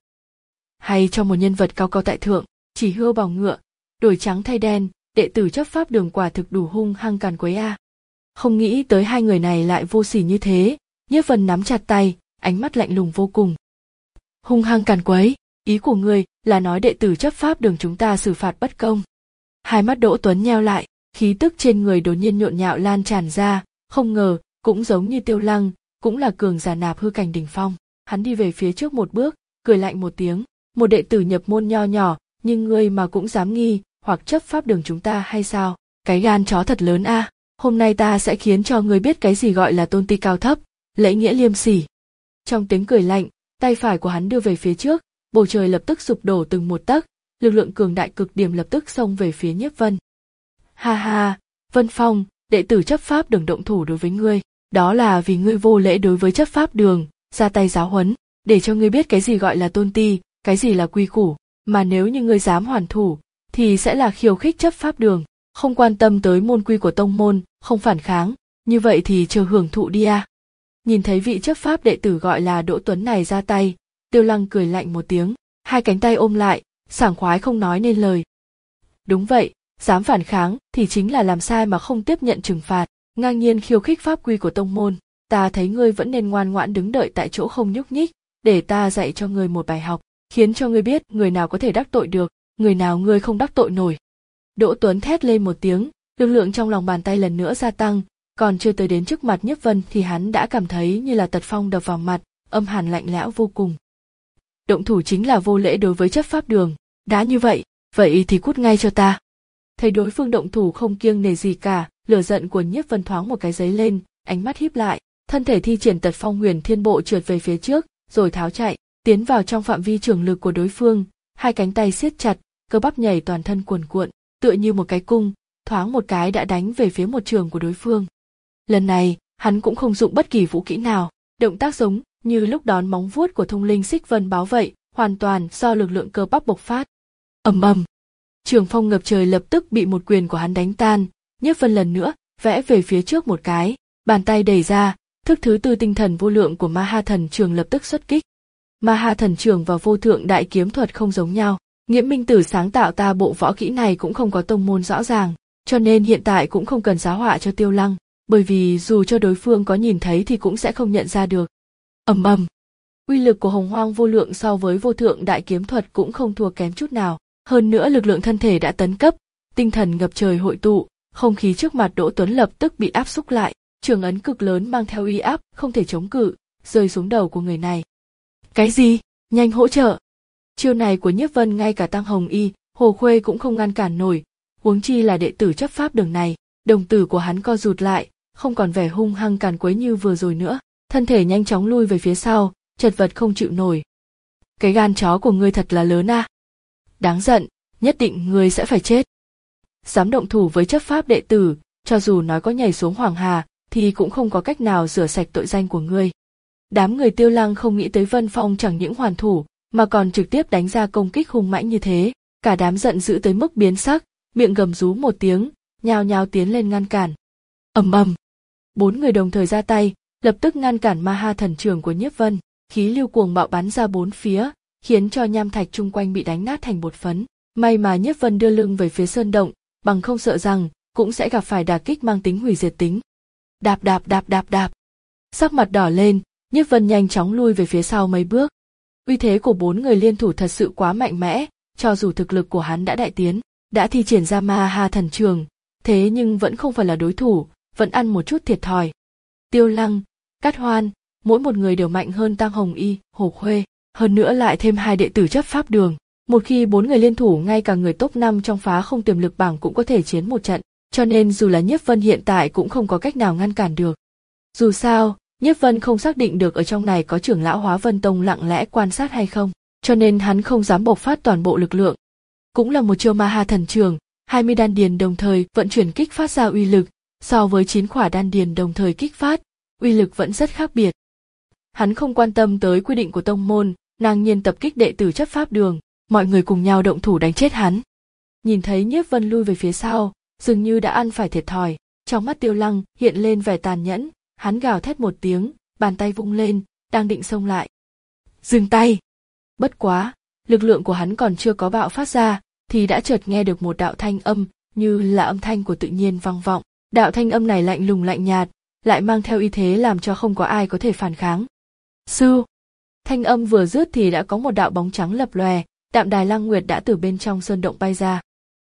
Hay cho một nhân vật cao cao tại thượng, chỉ hươu bỏng ngựa, đổi trắng thay đen, đệ tử chấp pháp đường quả thực đủ hung hăng càn quấy a. À. Không nghĩ tới hai người này lại vô sỉ như thế, Nhiếp Vân nắm chặt tay, ánh mắt lạnh lùng vô cùng. Hung hăng càn quấy, ý của ngươi là nói đệ tử chấp pháp đường chúng ta xử phạt bất công. Hai mắt Đỗ Tuấn nheo lại, khí tức trên người đột nhiên nhộn nhạo lan tràn ra, không ngờ, cũng giống như Tiêu Lăng, cũng là cường giả nạp hư cảnh đỉnh phong. Hắn đi về phía trước một bước, cười lạnh một tiếng, một đệ tử nhập môn nho nhỏ, nhưng ngươi mà cũng dám nghi, hoặc chấp pháp đường chúng ta hay sao? Cái gan chó thật lớn a, à. Hôm nay ta sẽ khiến cho ngươi biết cái gì gọi là tôn ti cao thấp, lễ nghĩa liêm sỉ. Trong tiếng cười lạnh, tay phải của hắn đưa về phía trước, bầu trời lập tức sụp đổ từng một tấc, lực lượng cường đại cực điểm lập tức xông về phía Nhiếp Vân. Ha ha, Vân Phong, đệ tử chấp pháp đường động thủ đối với ngươi, đó là vì ngươi vô lễ đối với chấp pháp đường, ra tay giáo huấn, để cho ngươi biết cái gì gọi là tôn ti, cái gì là quy củ, mà nếu như ngươi dám hoàn thủ, thì sẽ là khiêu khích chấp pháp đường, không quan tâm tới môn quy của tông môn, không phản kháng, như vậy thì chờ hưởng thụ đi à. Nhìn thấy vị chấp pháp đệ tử gọi là Đỗ Tuấn này ra tay, Tiêu Lăng cười lạnh một tiếng, hai cánh tay ôm lại, sảng khoái không nói nên lời. Đúng vậy, dám phản kháng thì chính là làm sai mà không tiếp nhận trừng phạt, ngang nhiên khiêu khích pháp quy của tông môn, ta thấy ngươi vẫn nên ngoan ngoãn đứng đợi tại chỗ không nhúc nhích, để ta dạy cho ngươi một bài học, khiến cho ngươi biết người nào có thể đắc tội được, người nào ngươi không đắc tội nổi. Đỗ Tuấn thét lên một tiếng, lực lượng trong lòng bàn tay lần nữa gia tăng, còn chưa tới đến trước mặt Nhiếp Vân thì hắn đã cảm thấy như là tật phong đập vào mặt, âm hàn lạnh lẽo vô cùng. Động thủ chính là vô lễ đối với chấp pháp đường, đã như vậy, vậy thì cút ngay cho ta. Thấy đối phương động thủ không kiêng nể gì cả, lửa giận của Nhiếp Vân thoáng một cái giấy lên, ánh mắt híp lại, thân thể thi triển tật phong huyền thiên bộ trượt về phía trước, rồi tháo chạy, tiến vào trong phạm vi trường lực của đối phương, hai cánh tay siết chặt, cơ bắp nhảy toàn thân cuồn cuộn, tựa như một cái cung, thoáng một cái đã đánh về phía một trường của đối phương. Lần này, hắn cũng không dụng bất kỳ vũ kỹ nào, động tác giống như lúc đón móng vuốt của thông linh xích vân báo vậy, hoàn toàn do lực lượng cơ bắp bộc phát. Ầm ầm, trường phong ngập trời lập tức bị một quyền của hắn đánh tan, Nhiếp Vân lần nữa vẽ về phía trước một cái, bàn tay đẩy ra, thức thứ tư tinh thần vô lượng của Ma Ha Thần Trường lập tức xuất kích. Ma Ha Thần Trường và Vô Thượng Đại Kiếm Thuật không giống nhau, Nghiễm Minh Tử sáng tạo ta bộ võ kỹ này cũng không có tông môn rõ ràng, cho nên hiện tại cũng không cần giáo họa cho Tiêu Lăng, bởi vì dù cho đối phương có nhìn thấy thì cũng sẽ không nhận ra được. Ầm ầm, uy lực của Hồng Hoang Vô Lượng so với Vô Thượng Đại Kiếm Thuật cũng không thua kém chút nào, hơn nữa lực lượng thân thể đã tấn cấp, tinh thần ngập trời hội tụ, không khí trước mặt Đỗ Tuấn lập tức bị áp xúc lại, trường ấn cực lớn mang theo uy áp không thể chống cự, rơi xuống đầu của người này. Cái gì? Nhanh hỗ trợ! Chiêu này của Nhiếp Vân ngay cả Tăng Hồng Y, Hồ Khuê cũng không ngăn cản nổi, huống chi là đệ tử chấp pháp đường này. Đồng tử của hắn co rụt lại, không còn vẻ hung hăng càn quấy như vừa rồi nữa, thân thể nhanh chóng lui về phía sau, chật vật không chịu nổi. Cái gan chó của ngươi thật là lớn à? Đáng giận, nhất định ngươi sẽ phải chết. Dám động thủ với chấp pháp đệ tử, cho dù nói có nhảy xuống Hoàng Hà, thì cũng không có cách nào rửa sạch tội danh của ngươi. Đám người Tiêu Lăng không nghĩ tới Vân Phong chẳng những hoàn thủ, mà còn trực tiếp đánh ra công kích hung mãnh như thế, cả đám giận dữ tới mức biến sắc, miệng gầm rú một tiếng, nhao nhao tiến lên ngăn cản. Ầm ầm, bốn người đồng thời ra tay, lập tức ngăn cản Ma Ha thần trường của Nhiếp Vân, khí lưu cuồng bạo bắn ra bốn phía, khiến cho nham thạch chung quanh bị đánh nát thành bột phấn. May mà Nhiếp Vân đưa lưng về phía sơn động, bằng không sợ rằng cũng sẽ gặp phải đả kích mang tính hủy diệt tính. Đạp đạp đạp đạp đạp. Sắc mặt đỏ lên, Nhiếp Vân nhanh chóng lui về phía sau mấy bước. Uy thế của bốn người liên thủ thật sự quá mạnh mẽ, cho dù thực lực của hắn đã đại tiến, đã thi triển ra Ma Ha thần trường, thế nhưng vẫn không phải là đối thủ, vẫn ăn một chút thiệt thòi. Tiêu Lăng, Cát Hoan, mỗi một người đều mạnh hơn Tang Hồng Y, Hồ Khuê, hơn nữa lại thêm hai đệ tử chấp pháp đường. Một khi bốn người liên thủ, ngay cả người top năm trong phá không tiềm lực bảng cũng có thể chiến một trận, cho nên dù là Nhiếp Vân hiện tại cũng không có cách nào ngăn cản được. Dù sao, Nhiếp Vân không xác định được ở trong này có trưởng lão Hóa Vân Tông lặng lẽ quan sát hay không, cho nên hắn không dám bộc phát toàn bộ lực lượng. Cũng là một chiêu Ma Ha thần trường, hai mươi đan điền đồng thời vận chuyển kích phát ra uy lực, so với chín khỏa đan điền đồng thời kích phát, uy lực vẫn rất khác biệt. Hắn không quan tâm tới quy định của tông môn, ngang nhiên tập kích đệ tử chấp pháp đường, mọi người cùng nhau động thủ đánh chết hắn. Nhìn thấy Nhiếp Vân lui về phía sau, dường như đã ăn phải thiệt thòi, trong mắt Tiêu Lăng hiện lên vẻ tàn nhẫn, hắn gào thét một tiếng, bàn tay vung lên, đang định xông lại. Dừng tay! Bất quá, lực lượng của hắn còn chưa có bạo phát ra, thì đã chợt nghe được một đạo thanh âm, như là âm thanh của tự nhiên vang vọng. Đạo thanh âm này lạnh lùng lạnh nhạt, lại mang theo uy thế làm cho không có ai có thể phản kháng. Sư! Thanh âm vừa dứt thì đã có một đạo bóng trắng lập lòe, Đạm Đài Lăng Nguyệt đã từ bên trong sơn động bay ra.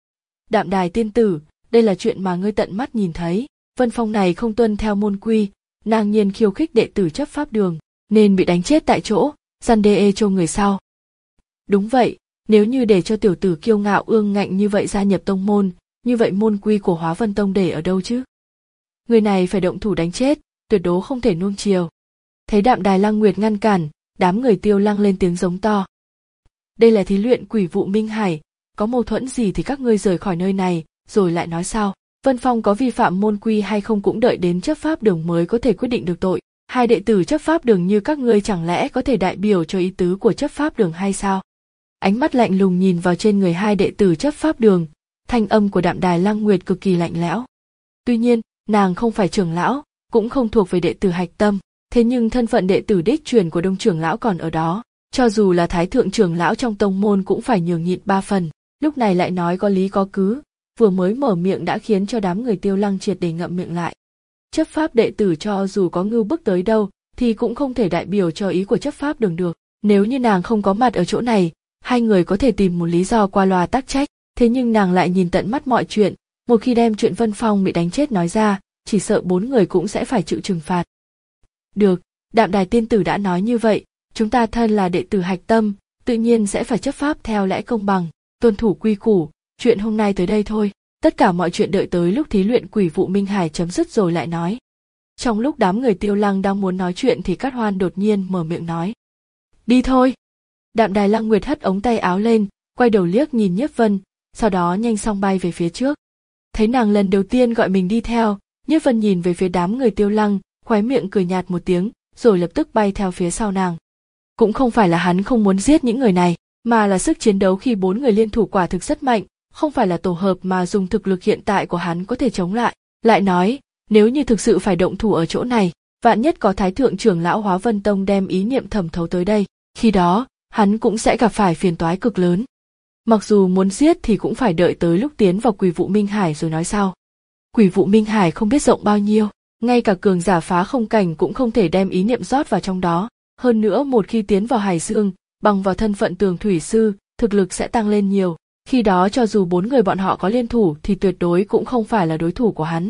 Đạm Đài tiên tử, đây là chuyện mà ngươi tận mắt nhìn thấy. Vân Phong này không tuân theo môn quy, ngang nhiên khiêu khích đệ tử chấp pháp đường, nên bị đánh chết tại chỗ, răn đe cho người sau. Đúng vậy, nếu như để cho tiểu tử kiêu ngạo ương ngạnh như vậy gia nhập tông môn, như vậy môn quy của Hóa Vân Tông để ở đâu chứ? Người này phải động thủ đánh chết, tuyệt đối không thể nuông chiều. Thấy Đạm Đài Lăng Nguyệt ngăn cản, đám người Tiêu Lăng lên tiếng giống to. Đây là thí luyện Quỷ Vụ Minh Hải, có mâu thuẫn gì thì các ngươi rời khỏi nơi này, rồi lại nói sao? Vân Phong có vi phạm môn quy hay không cũng đợi đến chấp pháp đường mới có thể quyết định được tội. Hai đệ tử chấp pháp đường như các ngươi chẳng lẽ có thể đại biểu cho ý tứ của chấp pháp đường hay sao? Ánh mắt lạnh lùng nhìn vào trên người hai đệ tử chấp pháp đường, thanh âm của Đạm Đài Lăng Nguyệt cực kỳ lạnh lẽo. Tuy nhiên, nàng không phải trưởng lão, cũng không thuộc về đệ tử hạch tâm, thế nhưng thân phận đệ tử đích truyền của Đông trưởng lão còn ở đó, cho dù là thái thượng trưởng lão trong tông môn cũng phải nhường nhịn ba phần, lúc này lại nói có lý có cứ, vừa mới mở miệng đã khiến cho đám người Tiêu Lăng triệt để ngậm miệng lại. Chấp pháp đệ tử cho dù có ngưu bức tới đâu thì cũng không thể đại biểu cho ý của chấp pháp đường được, nếu như nàng không có mặt ở chỗ này, hai người có thể tìm một lý do qua loa tác trách, thế nhưng nàng lại nhìn tận mắt mọi chuyện, một khi đem chuyện Vân Phong bị đánh chết nói ra, chỉ sợ bốn người cũng sẽ phải chịu trừng phạt. Được, Đạm Đài tiên tử đã nói như vậy, chúng ta thân là đệ tử hạch tâm, tự nhiên sẽ phải chấp pháp theo lẽ công bằng, tuân thủ quy củ, chuyện hôm nay tới đây thôi, tất cả mọi chuyện đợi tới lúc thí luyện Quỷ Vụ Minh Hải chấm dứt rồi lại nói. Trong lúc đám người Tiêu Lăng đang muốn nói chuyện thì Cát Hoan đột nhiên mở miệng nói. Đi thôi! Đạm Đài Lăng Nguyệt hất ống tay áo lên, quay đầu liếc nhìn Nhiếp Vân, sau đó nhanh chóng bay về phía trước. Thấy nàng lần đầu tiên gọi mình đi theo, Nhiếp Vân nhìn về phía đám người Tiêu Lăng, khóe miệng cười nhạt một tiếng, rồi lập tức bay theo phía sau nàng. Cũng không phải là hắn không muốn giết những người này, mà là sức chiến đấu khi bốn người liên thủ quả thực rất mạnh, không phải là tổ hợp mà dùng thực lực hiện tại của hắn có thể chống lại. Lại nói, nếu như thực sự phải động thủ ở chỗ này, vạn nhất có thái thượng trưởng lão Hóa Vân Tông đem ý niệm thẩm thấu tới đây, khi đó, hắn cũng sẽ gặp phải phiền toái cực lớn. Mặc dù muốn giết thì cũng phải đợi tới lúc tiến vào Quỷ Vụ Minh Hải rồi nói sau. Quỷ Vụ Minh Hải không biết rộng bao nhiêu, ngay cả cường giả phá không cảnh cũng không thể đem ý niệm rót vào trong đó. Hơn nữa một khi tiến vào Hải Dương, bằng vào thân phận Tường Thủy Sư, thực lực sẽ tăng lên nhiều. Khi đó cho dù bốn người bọn họ có liên thủ thì tuyệt đối cũng không phải là đối thủ của hắn.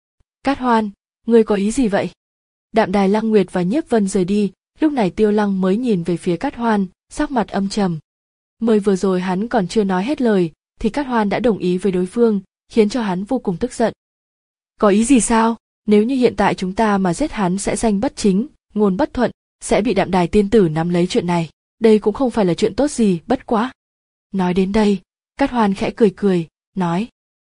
Cát Hoan, ngươi có ý gì vậy? Đạm Đài Lăng Nguyệt và Nhiếp Vân rời đi, lúc này Tiêu Lăng mới nhìn về phía Cát Hoan, sắc mặt âm trầm. Mới vừa rồi hắn còn chưa nói hết lời, thì Cát Hoan đã đồng ý với đối phương, khiến cho hắn vô cùng tức giận. Có ý gì sao? Nếu như hiện tại chúng ta mà giết hắn sẽ danh bất chính, ngôn bất thuận, sẽ bị Đạm Đài tiên tử nắm lấy chuyện này. Đây cũng không phải là chuyện tốt gì, bất quá. Nói đến đây, Cát Hoan khẽ cười cười, nói.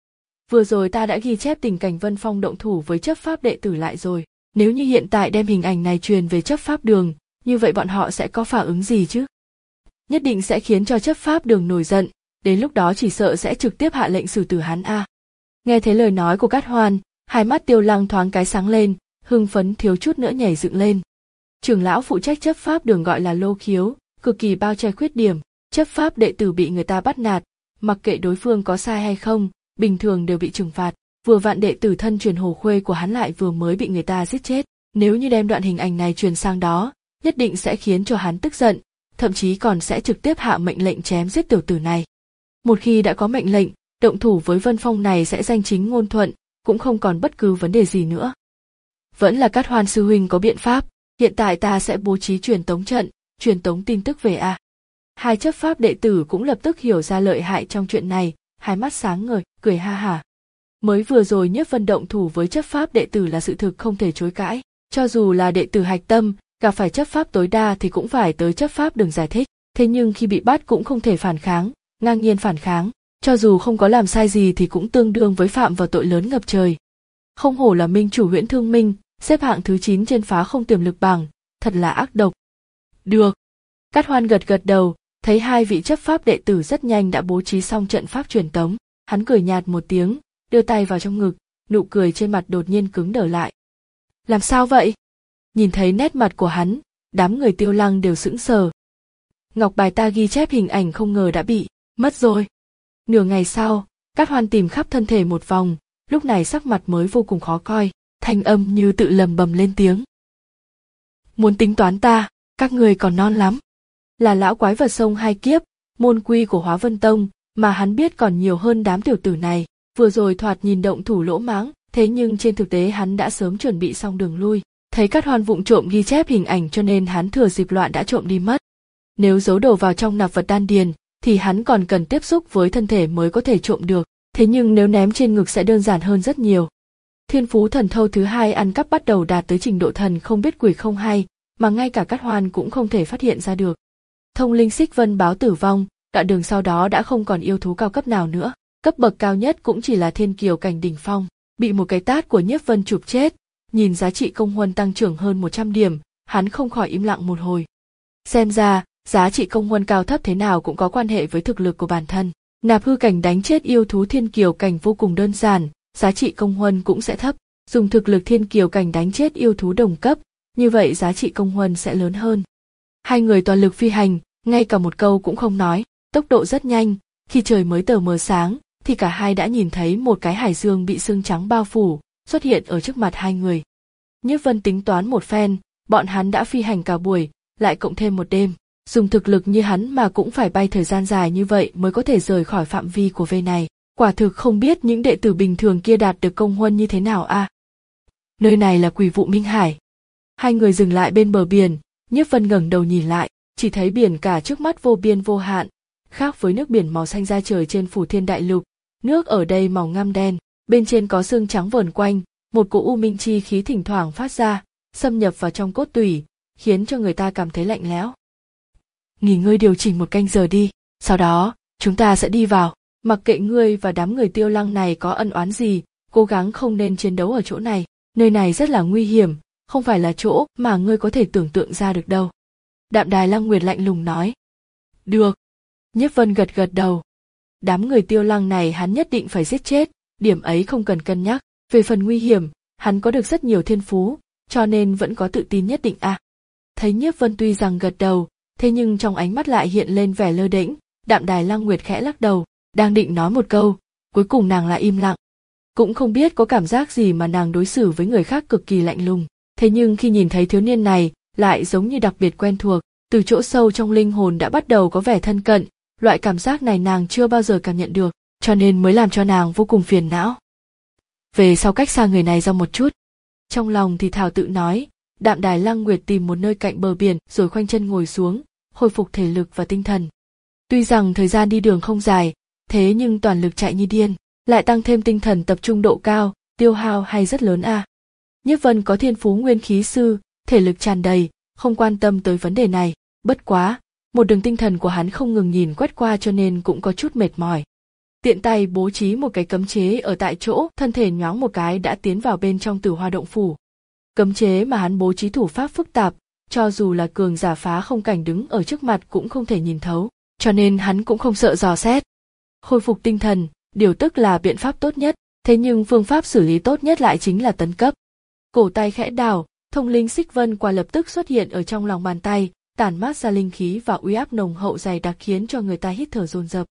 vừa rồi ta đã ghi chép tình cảnh Vân Phong động thủ với chấp pháp đệ tử lại rồi. Nếu như hiện tại đem hình ảnh này truyền về chấp pháp đường, như vậy bọn họ sẽ có phản ứng gì chứ? Nhất định sẽ khiến cho chấp pháp đường nổi giận, đến lúc đó chỉ sợ sẽ trực tiếp hạ lệnh xử tử hắn a. Nghe thấy lời nói của Cát Hoan, hai mắt Tiêu Lăng thoáng cái sáng lên, hưng phấn thiếu chút nữa nhảy dựng lên. Trưởng lão phụ trách chấp pháp đường gọi là Lô Khiếu, cực kỳ bao che khuyết điểm, chấp pháp đệ tử bị người ta bắt nạt, mặc kệ đối phương có sai hay không, bình thường đều bị trừng phạt. Vừa vạn đệ tử thân truyền Hồ Khuê của hắn lại vừa mới bị người ta giết chết, nếu như đem đoạn hình ảnh này truyền sang đó, nhất định sẽ khiến cho hắn tức giận, thậm chí còn sẽ trực tiếp hạ mệnh lệnh chém giết tiểu tử này. Một khi đã có mệnh lệnh, động thủ với Vân Phong này sẽ danh chính ngôn thuận, cũng không còn bất cứ vấn đề gì nữa. Vẫn là Cát Hoan sư huynh có biện pháp, hiện tại ta sẽ bố trí truyền tống trận, truyền tống tin tức về a. Hai chấp pháp đệ tử cũng lập tức hiểu ra lợi hại trong chuyện này, hai mắt sáng ngời, cười ha hả. Mới vừa rồi Nhiếp Vân động thủ với chấp pháp đệ tử là sự thực không thể chối cãi, cho dù là đệ tử hạch tâm, gặp phải chấp pháp tối đa thì cũng phải tới chấp pháp đường giải thích, thế nhưng khi bị bắt cũng không thể phản kháng, ngang nhiên phản kháng, cho dù không có làm sai gì thì cũng tương đương với phạm vào tội lớn ngập trời. Không hổ là minh chủ Huyễn Thương Minh, xếp hạng thứ chín trên phá không tiềm lực bảng, thật là ác độc. Được. Cát Hoan gật gật đầu, thấy hai vị chấp pháp đệ tử rất nhanh đã bố trí xong trận pháp truyền tống, hắn cười nhạt một tiếng, đưa tay vào trong ngực, nụ cười trên mặt đột nhiên cứng đờ lại. Làm sao vậy? Nhìn thấy nét mặt của hắn, đám người Tiêu Lăng đều sững sờ. Ngọc bài ta ghi chép hình ảnh không ngờ đã bị mất rồi. Nửa ngày sau, Cát Hoan tìm khắp thân thể một vòng, lúc này sắc mặt mới vô cùng khó coi, thanh âm như tự lầm bầm lên tiếng. Muốn tính toán ta, các người còn non lắm. Là lão quái vật sông hai kiếp, môn quy của Hóa Vân Tông, mà hắn biết còn nhiều hơn đám tiểu tử này. Vừa rồi thoạt nhìn động thủ lỗ mãng, thế nhưng trên thực tế hắn đã sớm chuẩn bị xong đường lui. Thấy Cát Hoan vụng trộm ghi chép hình ảnh cho nên hắn thừa dịp loạn đã trộm đi mất. Nếu giấu đồ vào trong nạp vật đan điền, thì hắn còn cần tiếp xúc với thân thể mới có thể trộm được. Thế nhưng nếu ném trên ngực sẽ đơn giản hơn rất nhiều. Thiên phú thần thâu thứ hai ăn cắp bắt đầu đạt tới trình độ thần không biết quỷ không hay, mà ngay cả Cát Hoan cũng không thể phát hiện ra được. Thông linh xích vân báo tử vong, đoạn đường sau đó đã không còn yêu thú cao cấp nào nữa. Cấp bậc cao nhất cũng chỉ là thiên kiều cảnh đỉnh phong, bị một cái tát của Nhiếp Vân chụp chết, nhìn giá trị công huân tăng trưởng hơn một trăm điểm, hắn không khỏi im lặng một hồi. Xem ra, giá trị công huân cao thấp thế nào cũng có quan hệ với thực lực của bản thân. Nạp hư cảnh đánh chết yêu thú thiên kiều cảnh vô cùng đơn giản, giá trị công huân cũng sẽ thấp. Dùng thực lực thiên kiều cảnh đánh chết yêu thú đồng cấp, như vậy giá trị công huân sẽ lớn hơn. Hai người toàn lực phi hành, ngay cả một câu cũng không nói, tốc độ rất nhanh, khi trời mới tờ mờ sáng, thì cả hai đã nhìn thấy một cái hải dương bị sương trắng bao phủ, xuất hiện ở trước mặt hai người. Nhiếp Vân tính toán một phen, bọn hắn đã phi hành cả buổi, lại cộng thêm một đêm, dùng thực lực như hắn mà cũng phải bay thời gian dài như vậy mới có thể rời khỏi phạm vi của vây này. Quả thực không biết những đệ tử bình thường kia đạt được công huân như thế nào a. À? Nơi này là Quỷ Vụ Minh Hải. Hai người dừng lại bên bờ biển, Nhiếp Vân ngẩng đầu nhìn lại, chỉ thấy biển cả trước mắt vô biên vô hạn, khác với nước biển màu xanh da trời trên Phủ Thiên Đại Lục, nước ở đây màu ngăm đen, bên trên có sương trắng vờn quanh, một cỗ u minh chi khí thỉnh thoảng phát ra, xâm nhập vào trong cốt tủy, khiến cho người ta cảm thấy lạnh lẽo. Nghỉ ngơi điều chỉnh một canh giờ đi, sau đó, chúng ta sẽ đi vào, mặc kệ ngươi và đám người Tiêu Lăng này có ân oán gì, cố gắng không nên chiến đấu ở chỗ này, nơi này rất là nguy hiểm, không phải là chỗ mà ngươi có thể tưởng tượng ra được đâu. Đạm Đài Lăng Nguyệt lạnh lùng nói. Được. Nhiếp Vân gật gật đầu. Đám người Tiêu Lăng này hắn nhất định phải giết chết, điểm ấy không cần cân nhắc. Về phần nguy hiểm, hắn có được rất nhiều thiên phú, cho nên vẫn có tự tin nhất định à. Thấy Nhiếp Vân tuy rằng gật đầu, thế nhưng trong ánh mắt lại hiện lên vẻ lơ đễnh. Đạm Đài Lăng Nguyệt khẽ lắc đầu, đang định nói một câu, cuối cùng nàng lại im lặng. Cũng không biết có cảm giác gì mà nàng đối xử với người khác cực kỳ lạnh lùng, thế nhưng khi nhìn thấy thiếu niên này, lại giống như đặc biệt quen thuộc, từ chỗ sâu trong linh hồn đã bắt đầu có vẻ thân cận, loại cảm giác này nàng chưa bao giờ cảm nhận được, cho nên mới làm cho nàng vô cùng phiền não. Về sau cách xa người này ra một chút. Trong lòng thì thảo tự nói, Đạm Đài Lăng Nguyệt tìm một nơi cạnh bờ biển rồi khoanh chân ngồi xuống, hồi phục thể lực và tinh thần. Tuy rằng thời gian đi đường không dài, thế nhưng toàn lực chạy như điên, lại tăng thêm tinh thần tập trung độ cao, tiêu hao hay rất lớn a. À. Nhiếp Vân có thiên phú nguyên khí sư, thể lực tràn đầy, không quan tâm tới vấn đề này, bất quá, một đường tinh thần của hắn không ngừng nhìn quét qua cho nên cũng có chút mệt mỏi. tiện tay bố trí một cái cấm chế ở tại chỗ, thân thể nhoáng một cái đã tiến vào bên trong Tử Hoa động phủ. Cấm chế mà hắn bố trí thủ pháp phức tạp, cho dù là cường giả phá không cảnh đứng ở trước mặt cũng không thể nhìn thấu, cho nên hắn cũng không sợ dò xét. Khôi phục tinh thần, điều tức là biện pháp tốt nhất, thế nhưng phương pháp xử lý tốt nhất lại chính là tấn cấp. Cổ tay khẽ đảo, thông linh xích vân quả lập tức xuất hiện ở trong lòng bàn tay, tản mát ra linh khí và uy áp nồng hậu dày đặc khiến cho người ta hít thở dồn dập.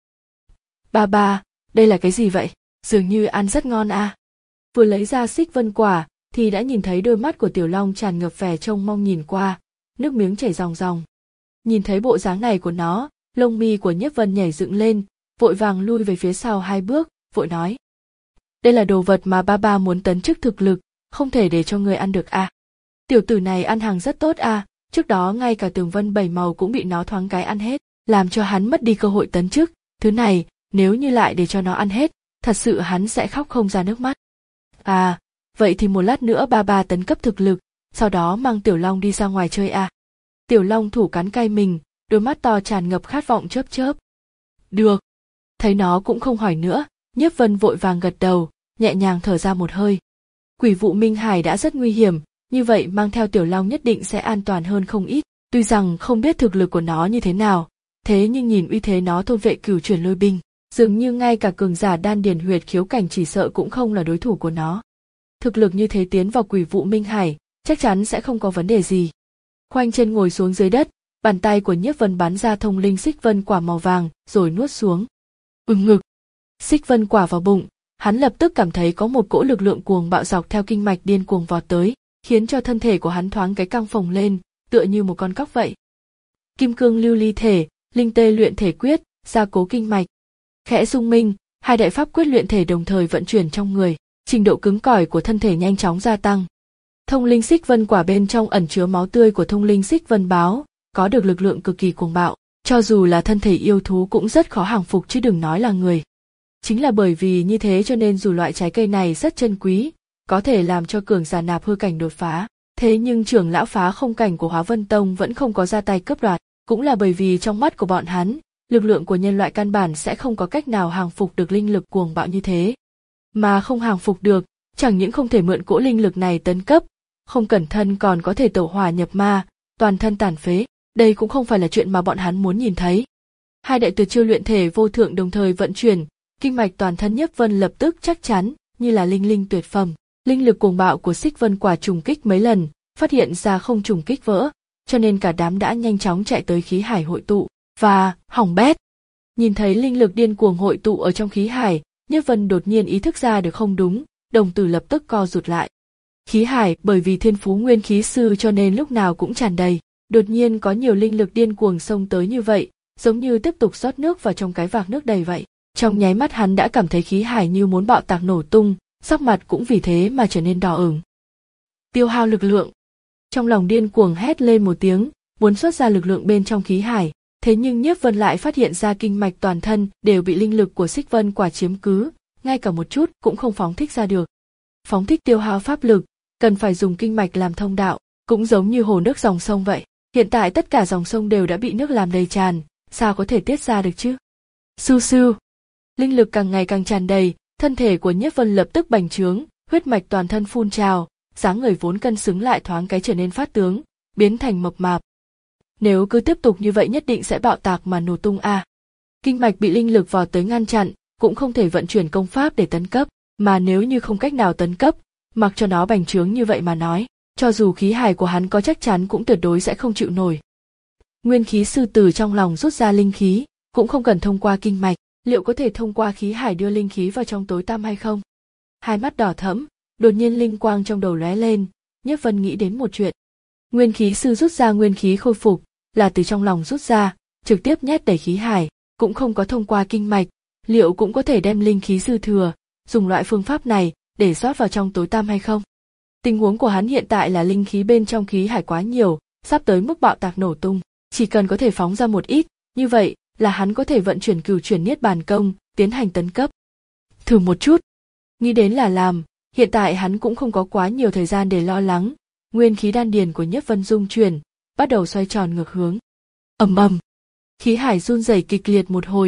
Ba ba, đây là cái gì vậy? Dường như ăn rất ngon à. Vừa lấy ra xích vân quả, thì đã nhìn thấy đôi mắt của Tiểu Long tràn ngập vẻ trông mong nhìn qua, nước miếng chảy ròng ròng. Nhìn thấy bộ dáng này của nó, lông mi của Nhiếp Vân nhảy dựng lên, vội vàng lui về phía sau hai bước, vội nói. Đây là đồ vật mà ba ba muốn tấn chức thực lực, không thể để cho người ăn được à. Tiểu tử này ăn hàng rất tốt à, trước đó ngay cả tường vân bảy màu cũng bị nó thoáng cái ăn hết, làm cho hắn mất đi cơ hội tấn chức, thứ này, nếu như lại để cho nó ăn hết, thật sự hắn sẽ khóc không ra nước mắt. À, vậy thì một lát nữa ba ba tấn cấp thực lực, sau đó mang Tiểu Long đi ra ngoài chơi à. Tiểu Long thủ cắn cay mình, đôi mắt to tràn ngập khát vọng chớp chớp. Được. Thấy nó cũng không hỏi nữa, Nhiếp Vân vội vàng gật đầu, nhẹ nhàng thở ra một hơi. Quỷ vụ Minh Hải đã rất nguy hiểm, như vậy mang theo Tiểu Long nhất định sẽ an toàn hơn không ít, tuy rằng không biết thực lực của nó như thế nào, thế nhưng nhìn uy thế nó thôn vệ cửu chuyển lôi binh, dường như ngay cả cường giả đan điền huyệt khiếu cảnh chỉ sợ cũng không là đối thủ của nó. Thực lực như thế tiến vào quỷ vụ Minh Hải, chắc chắn sẽ không có vấn đề gì. Khoanh chân ngồi xuống dưới đất, bàn tay của Nhiếp Vân bắn ra thông linh xích vân quả màu vàng, rồi nuốt xuống. Ừm ngực. Xích vân quả vào bụng, hắn lập tức cảm thấy có một cỗ lực lượng cuồng bạo dọc theo kinh mạch điên cuồng vọt tới, khiến cho thân thể của hắn thoáng cái căng phồng lên, tựa như một con cóc vậy. Kim cương lưu ly thể, linh tê luyện thể quyết, gia cố kinh mạch. Khẽ rung minh, hai đại pháp quyết luyện thể đồng thời vận chuyển trong người, trình độ cứng cỏi của thân thể nhanh chóng gia tăng. Thông linh xích vân quả bên trong ẩn chứa máu tươi của thông linh xích vân báo, có được lực lượng cực kỳ cuồng bạo, cho dù là thân thể yêu thú cũng rất khó hàng phục chứ đừng nói là người. Chính là bởi vì như thế cho nên dù loại trái cây này rất chân quý, có thể làm cho cường giả nạp hư cảnh đột phá, thế nhưng trưởng lão phá không cảnh của Hóa Vân Tông vẫn không có ra tay cướp đoạt, cũng là bởi vì trong mắt của bọn hắn, lực lượng của nhân loại căn bản sẽ không có cách nào hàng phục được linh lực cuồng bạo như thế. Mà không hàng phục được, chẳng những không thể mượn cỗ linh lực này tấn cấp, không cẩn thận còn có thể tẩu hỏa nhập ma, toàn thân tàn phế, đây cũng không phải là chuyện mà bọn hắn muốn nhìn thấy. Hai đại tuyệt chiêu luyện thể vô thượng đồng thời vận chuyển, kinh mạch toàn thân Nhiếp Vân lập tức chắc chắn, như là linh linh tuyệt phẩm. Linh lực cuồng bạo của xích vân quả trùng kích mấy lần, phát hiện ra không trùng kích vỡ, cho nên cả đám đã nhanh chóng chạy tới khí hải hội tụ, và, hỏng bét. Nhìn thấy linh lực điên cuồng hội tụ ở trong khí hải, Nhiếp Vân đột nhiên ý thức ra được không đúng, đồng tử lập tức co rụt lại. Khí hải bởi vì thiên phú nguyên khí sư cho nên lúc nào cũng tràn đầy, đột nhiên có nhiều linh lực điên cuồng xông tới như vậy, giống như tiếp tục rót nước vào trong cái vạc nước đầy vậy. Trong nháy mắt hắn đã cảm thấy khí hải như muốn bạo tạc nổ tung, sắc mặt cũng vì thế mà trở nên đỏ ửng. Tiêu hao lực lượng. Trong lòng điên cuồng hét lên một tiếng, muốn xuất ra lực lượng bên trong khí hải, thế nhưng Nhiếp Vân lại phát hiện ra kinh mạch toàn thân đều bị linh lực của xích vân quả chiếm cứ, ngay cả một chút cũng không phóng thích ra được. Phóng thích tiêu hao pháp lực, cần phải dùng kinh mạch làm thông đạo, cũng giống như hồ nước dòng sông vậy. Hiện tại tất cả dòng sông đều đã bị nước làm đầy tràn, sao có thể tiết ra được chứ? Sưu sưu. Linh lực càng ngày càng tràn đầy, thân thể của Nhiếp Vân lập tức bành trướng, huyết mạch toàn thân phun trào, dáng người vốn cân xứng lại thoáng cái trở nên phát tướng, biến thành mập mạp. Nếu cứ tiếp tục như vậy nhất định sẽ bạo tạc mà nổ tung a. À. Kinh mạch bị linh lực vọt tới ngăn chặn, cũng không thể vận chuyển công pháp để tấn cấp, mà nếu như không cách nào tấn cấp, mặc cho nó bành trướng như vậy mà nói, cho dù khí hải của hắn có chắc chắn cũng tuyệt đối sẽ không chịu nổi. Nguyên khí sư từ trong lòng rút ra linh khí, cũng không cần thông qua kinh mạch, liệu có thể thông qua khí hải đưa linh khí vào trong tối tăm hay không? Hai mắt đỏ thẫm, đột nhiên linh quang trong đầu lóe lên, Nhiếp Vân nghĩ đến một chuyện. Nguyên khí sư rút ra nguyên khí khôi phục, là từ trong lòng rút ra, trực tiếp nhét đầy khí hải, cũng không có thông qua kinh mạch, liệu cũng có thể đem linh khí dư thừa, dùng loại phương pháp này để rót vào trong tối tăm hay không? Tình huống của hắn hiện tại là linh khí bên trong khí hải quá nhiều, sắp tới mức bạo tạc nổ tung, chỉ cần có thể phóng ra một ít, như vậy là hắn có thể vận chuyển cửu chuyển niết bàn công, tiến hành tấn cấp. Thử một chút, nghĩ đến là làm, hiện tại hắn cũng không có quá nhiều thời gian để lo lắng, nguyên khí đan điền của Nhiếp Vân dung chuyển, bắt đầu xoay tròn ngược hướng. Ầm ầm, khí hải run rẩy kịch liệt một hồi,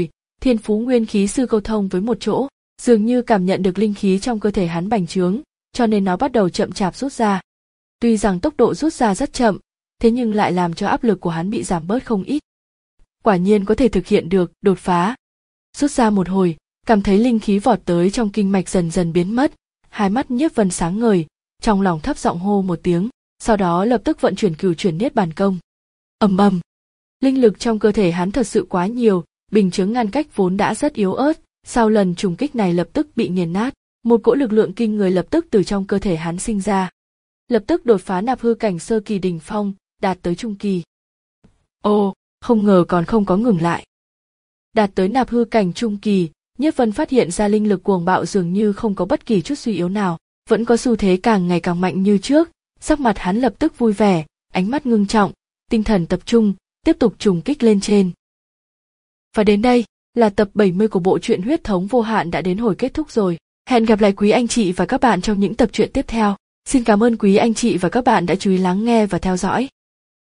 Thiên Phú Nguyên Khí Sư câu thông với một chỗ, dường như cảm nhận được linh khí trong cơ thể hắn bành trướng, cho nên nó bắt đầu chậm chạp rút ra. Tuy rằng tốc độ rút ra rất chậm, thế nhưng lại làm cho áp lực của hắn bị giảm bớt không ít. Quả nhiên có thể thực hiện được đột phá. Rút ra một hồi, cảm thấy linh khí vọt tới trong kinh mạch dần dần biến mất, hai mắt Nhiếp Vân sáng ngời, trong lòng thấp giọng hô một tiếng, sau đó lập tức vận chuyển Cửu Chuyển Niết Bàn Công. Ầm ầm, linh lực trong cơ thể hắn thật sự quá nhiều, bình chướng ngăn cách vốn đã rất yếu ớt, sau lần trùng kích này lập tức bị nghiền nát, một cỗ lực lượng kinh người lập tức từ trong cơ thể hắn sinh ra, lập tức đột phá nạp hư cảnh sơ kỳ đỉnh phong, đạt tới trung kỳ. Ồ, không ngờ còn không có ngừng lại. Đạt tới nạp hư cảnh trung kỳ, Nhiếp Vân phát hiện ra linh lực cuồng bạo dường như không có bất kỳ chút suy yếu nào, vẫn có xu thế càng ngày càng mạnh như trước, sắc mặt hắn lập tức vui vẻ, ánh mắt ngưng trọng, tinh thần tập trung, tiếp tục trùng kích lên trên. Và đến đây, là tập bảy mươi của bộ truyện Huyết Thống Vô Hạn đã đến hồi kết thúc rồi. Hẹn gặp lại quý anh chị và các bạn trong những tập truyện tiếp theo. Xin cảm ơn quý anh chị và các bạn đã chú ý lắng nghe và theo dõi.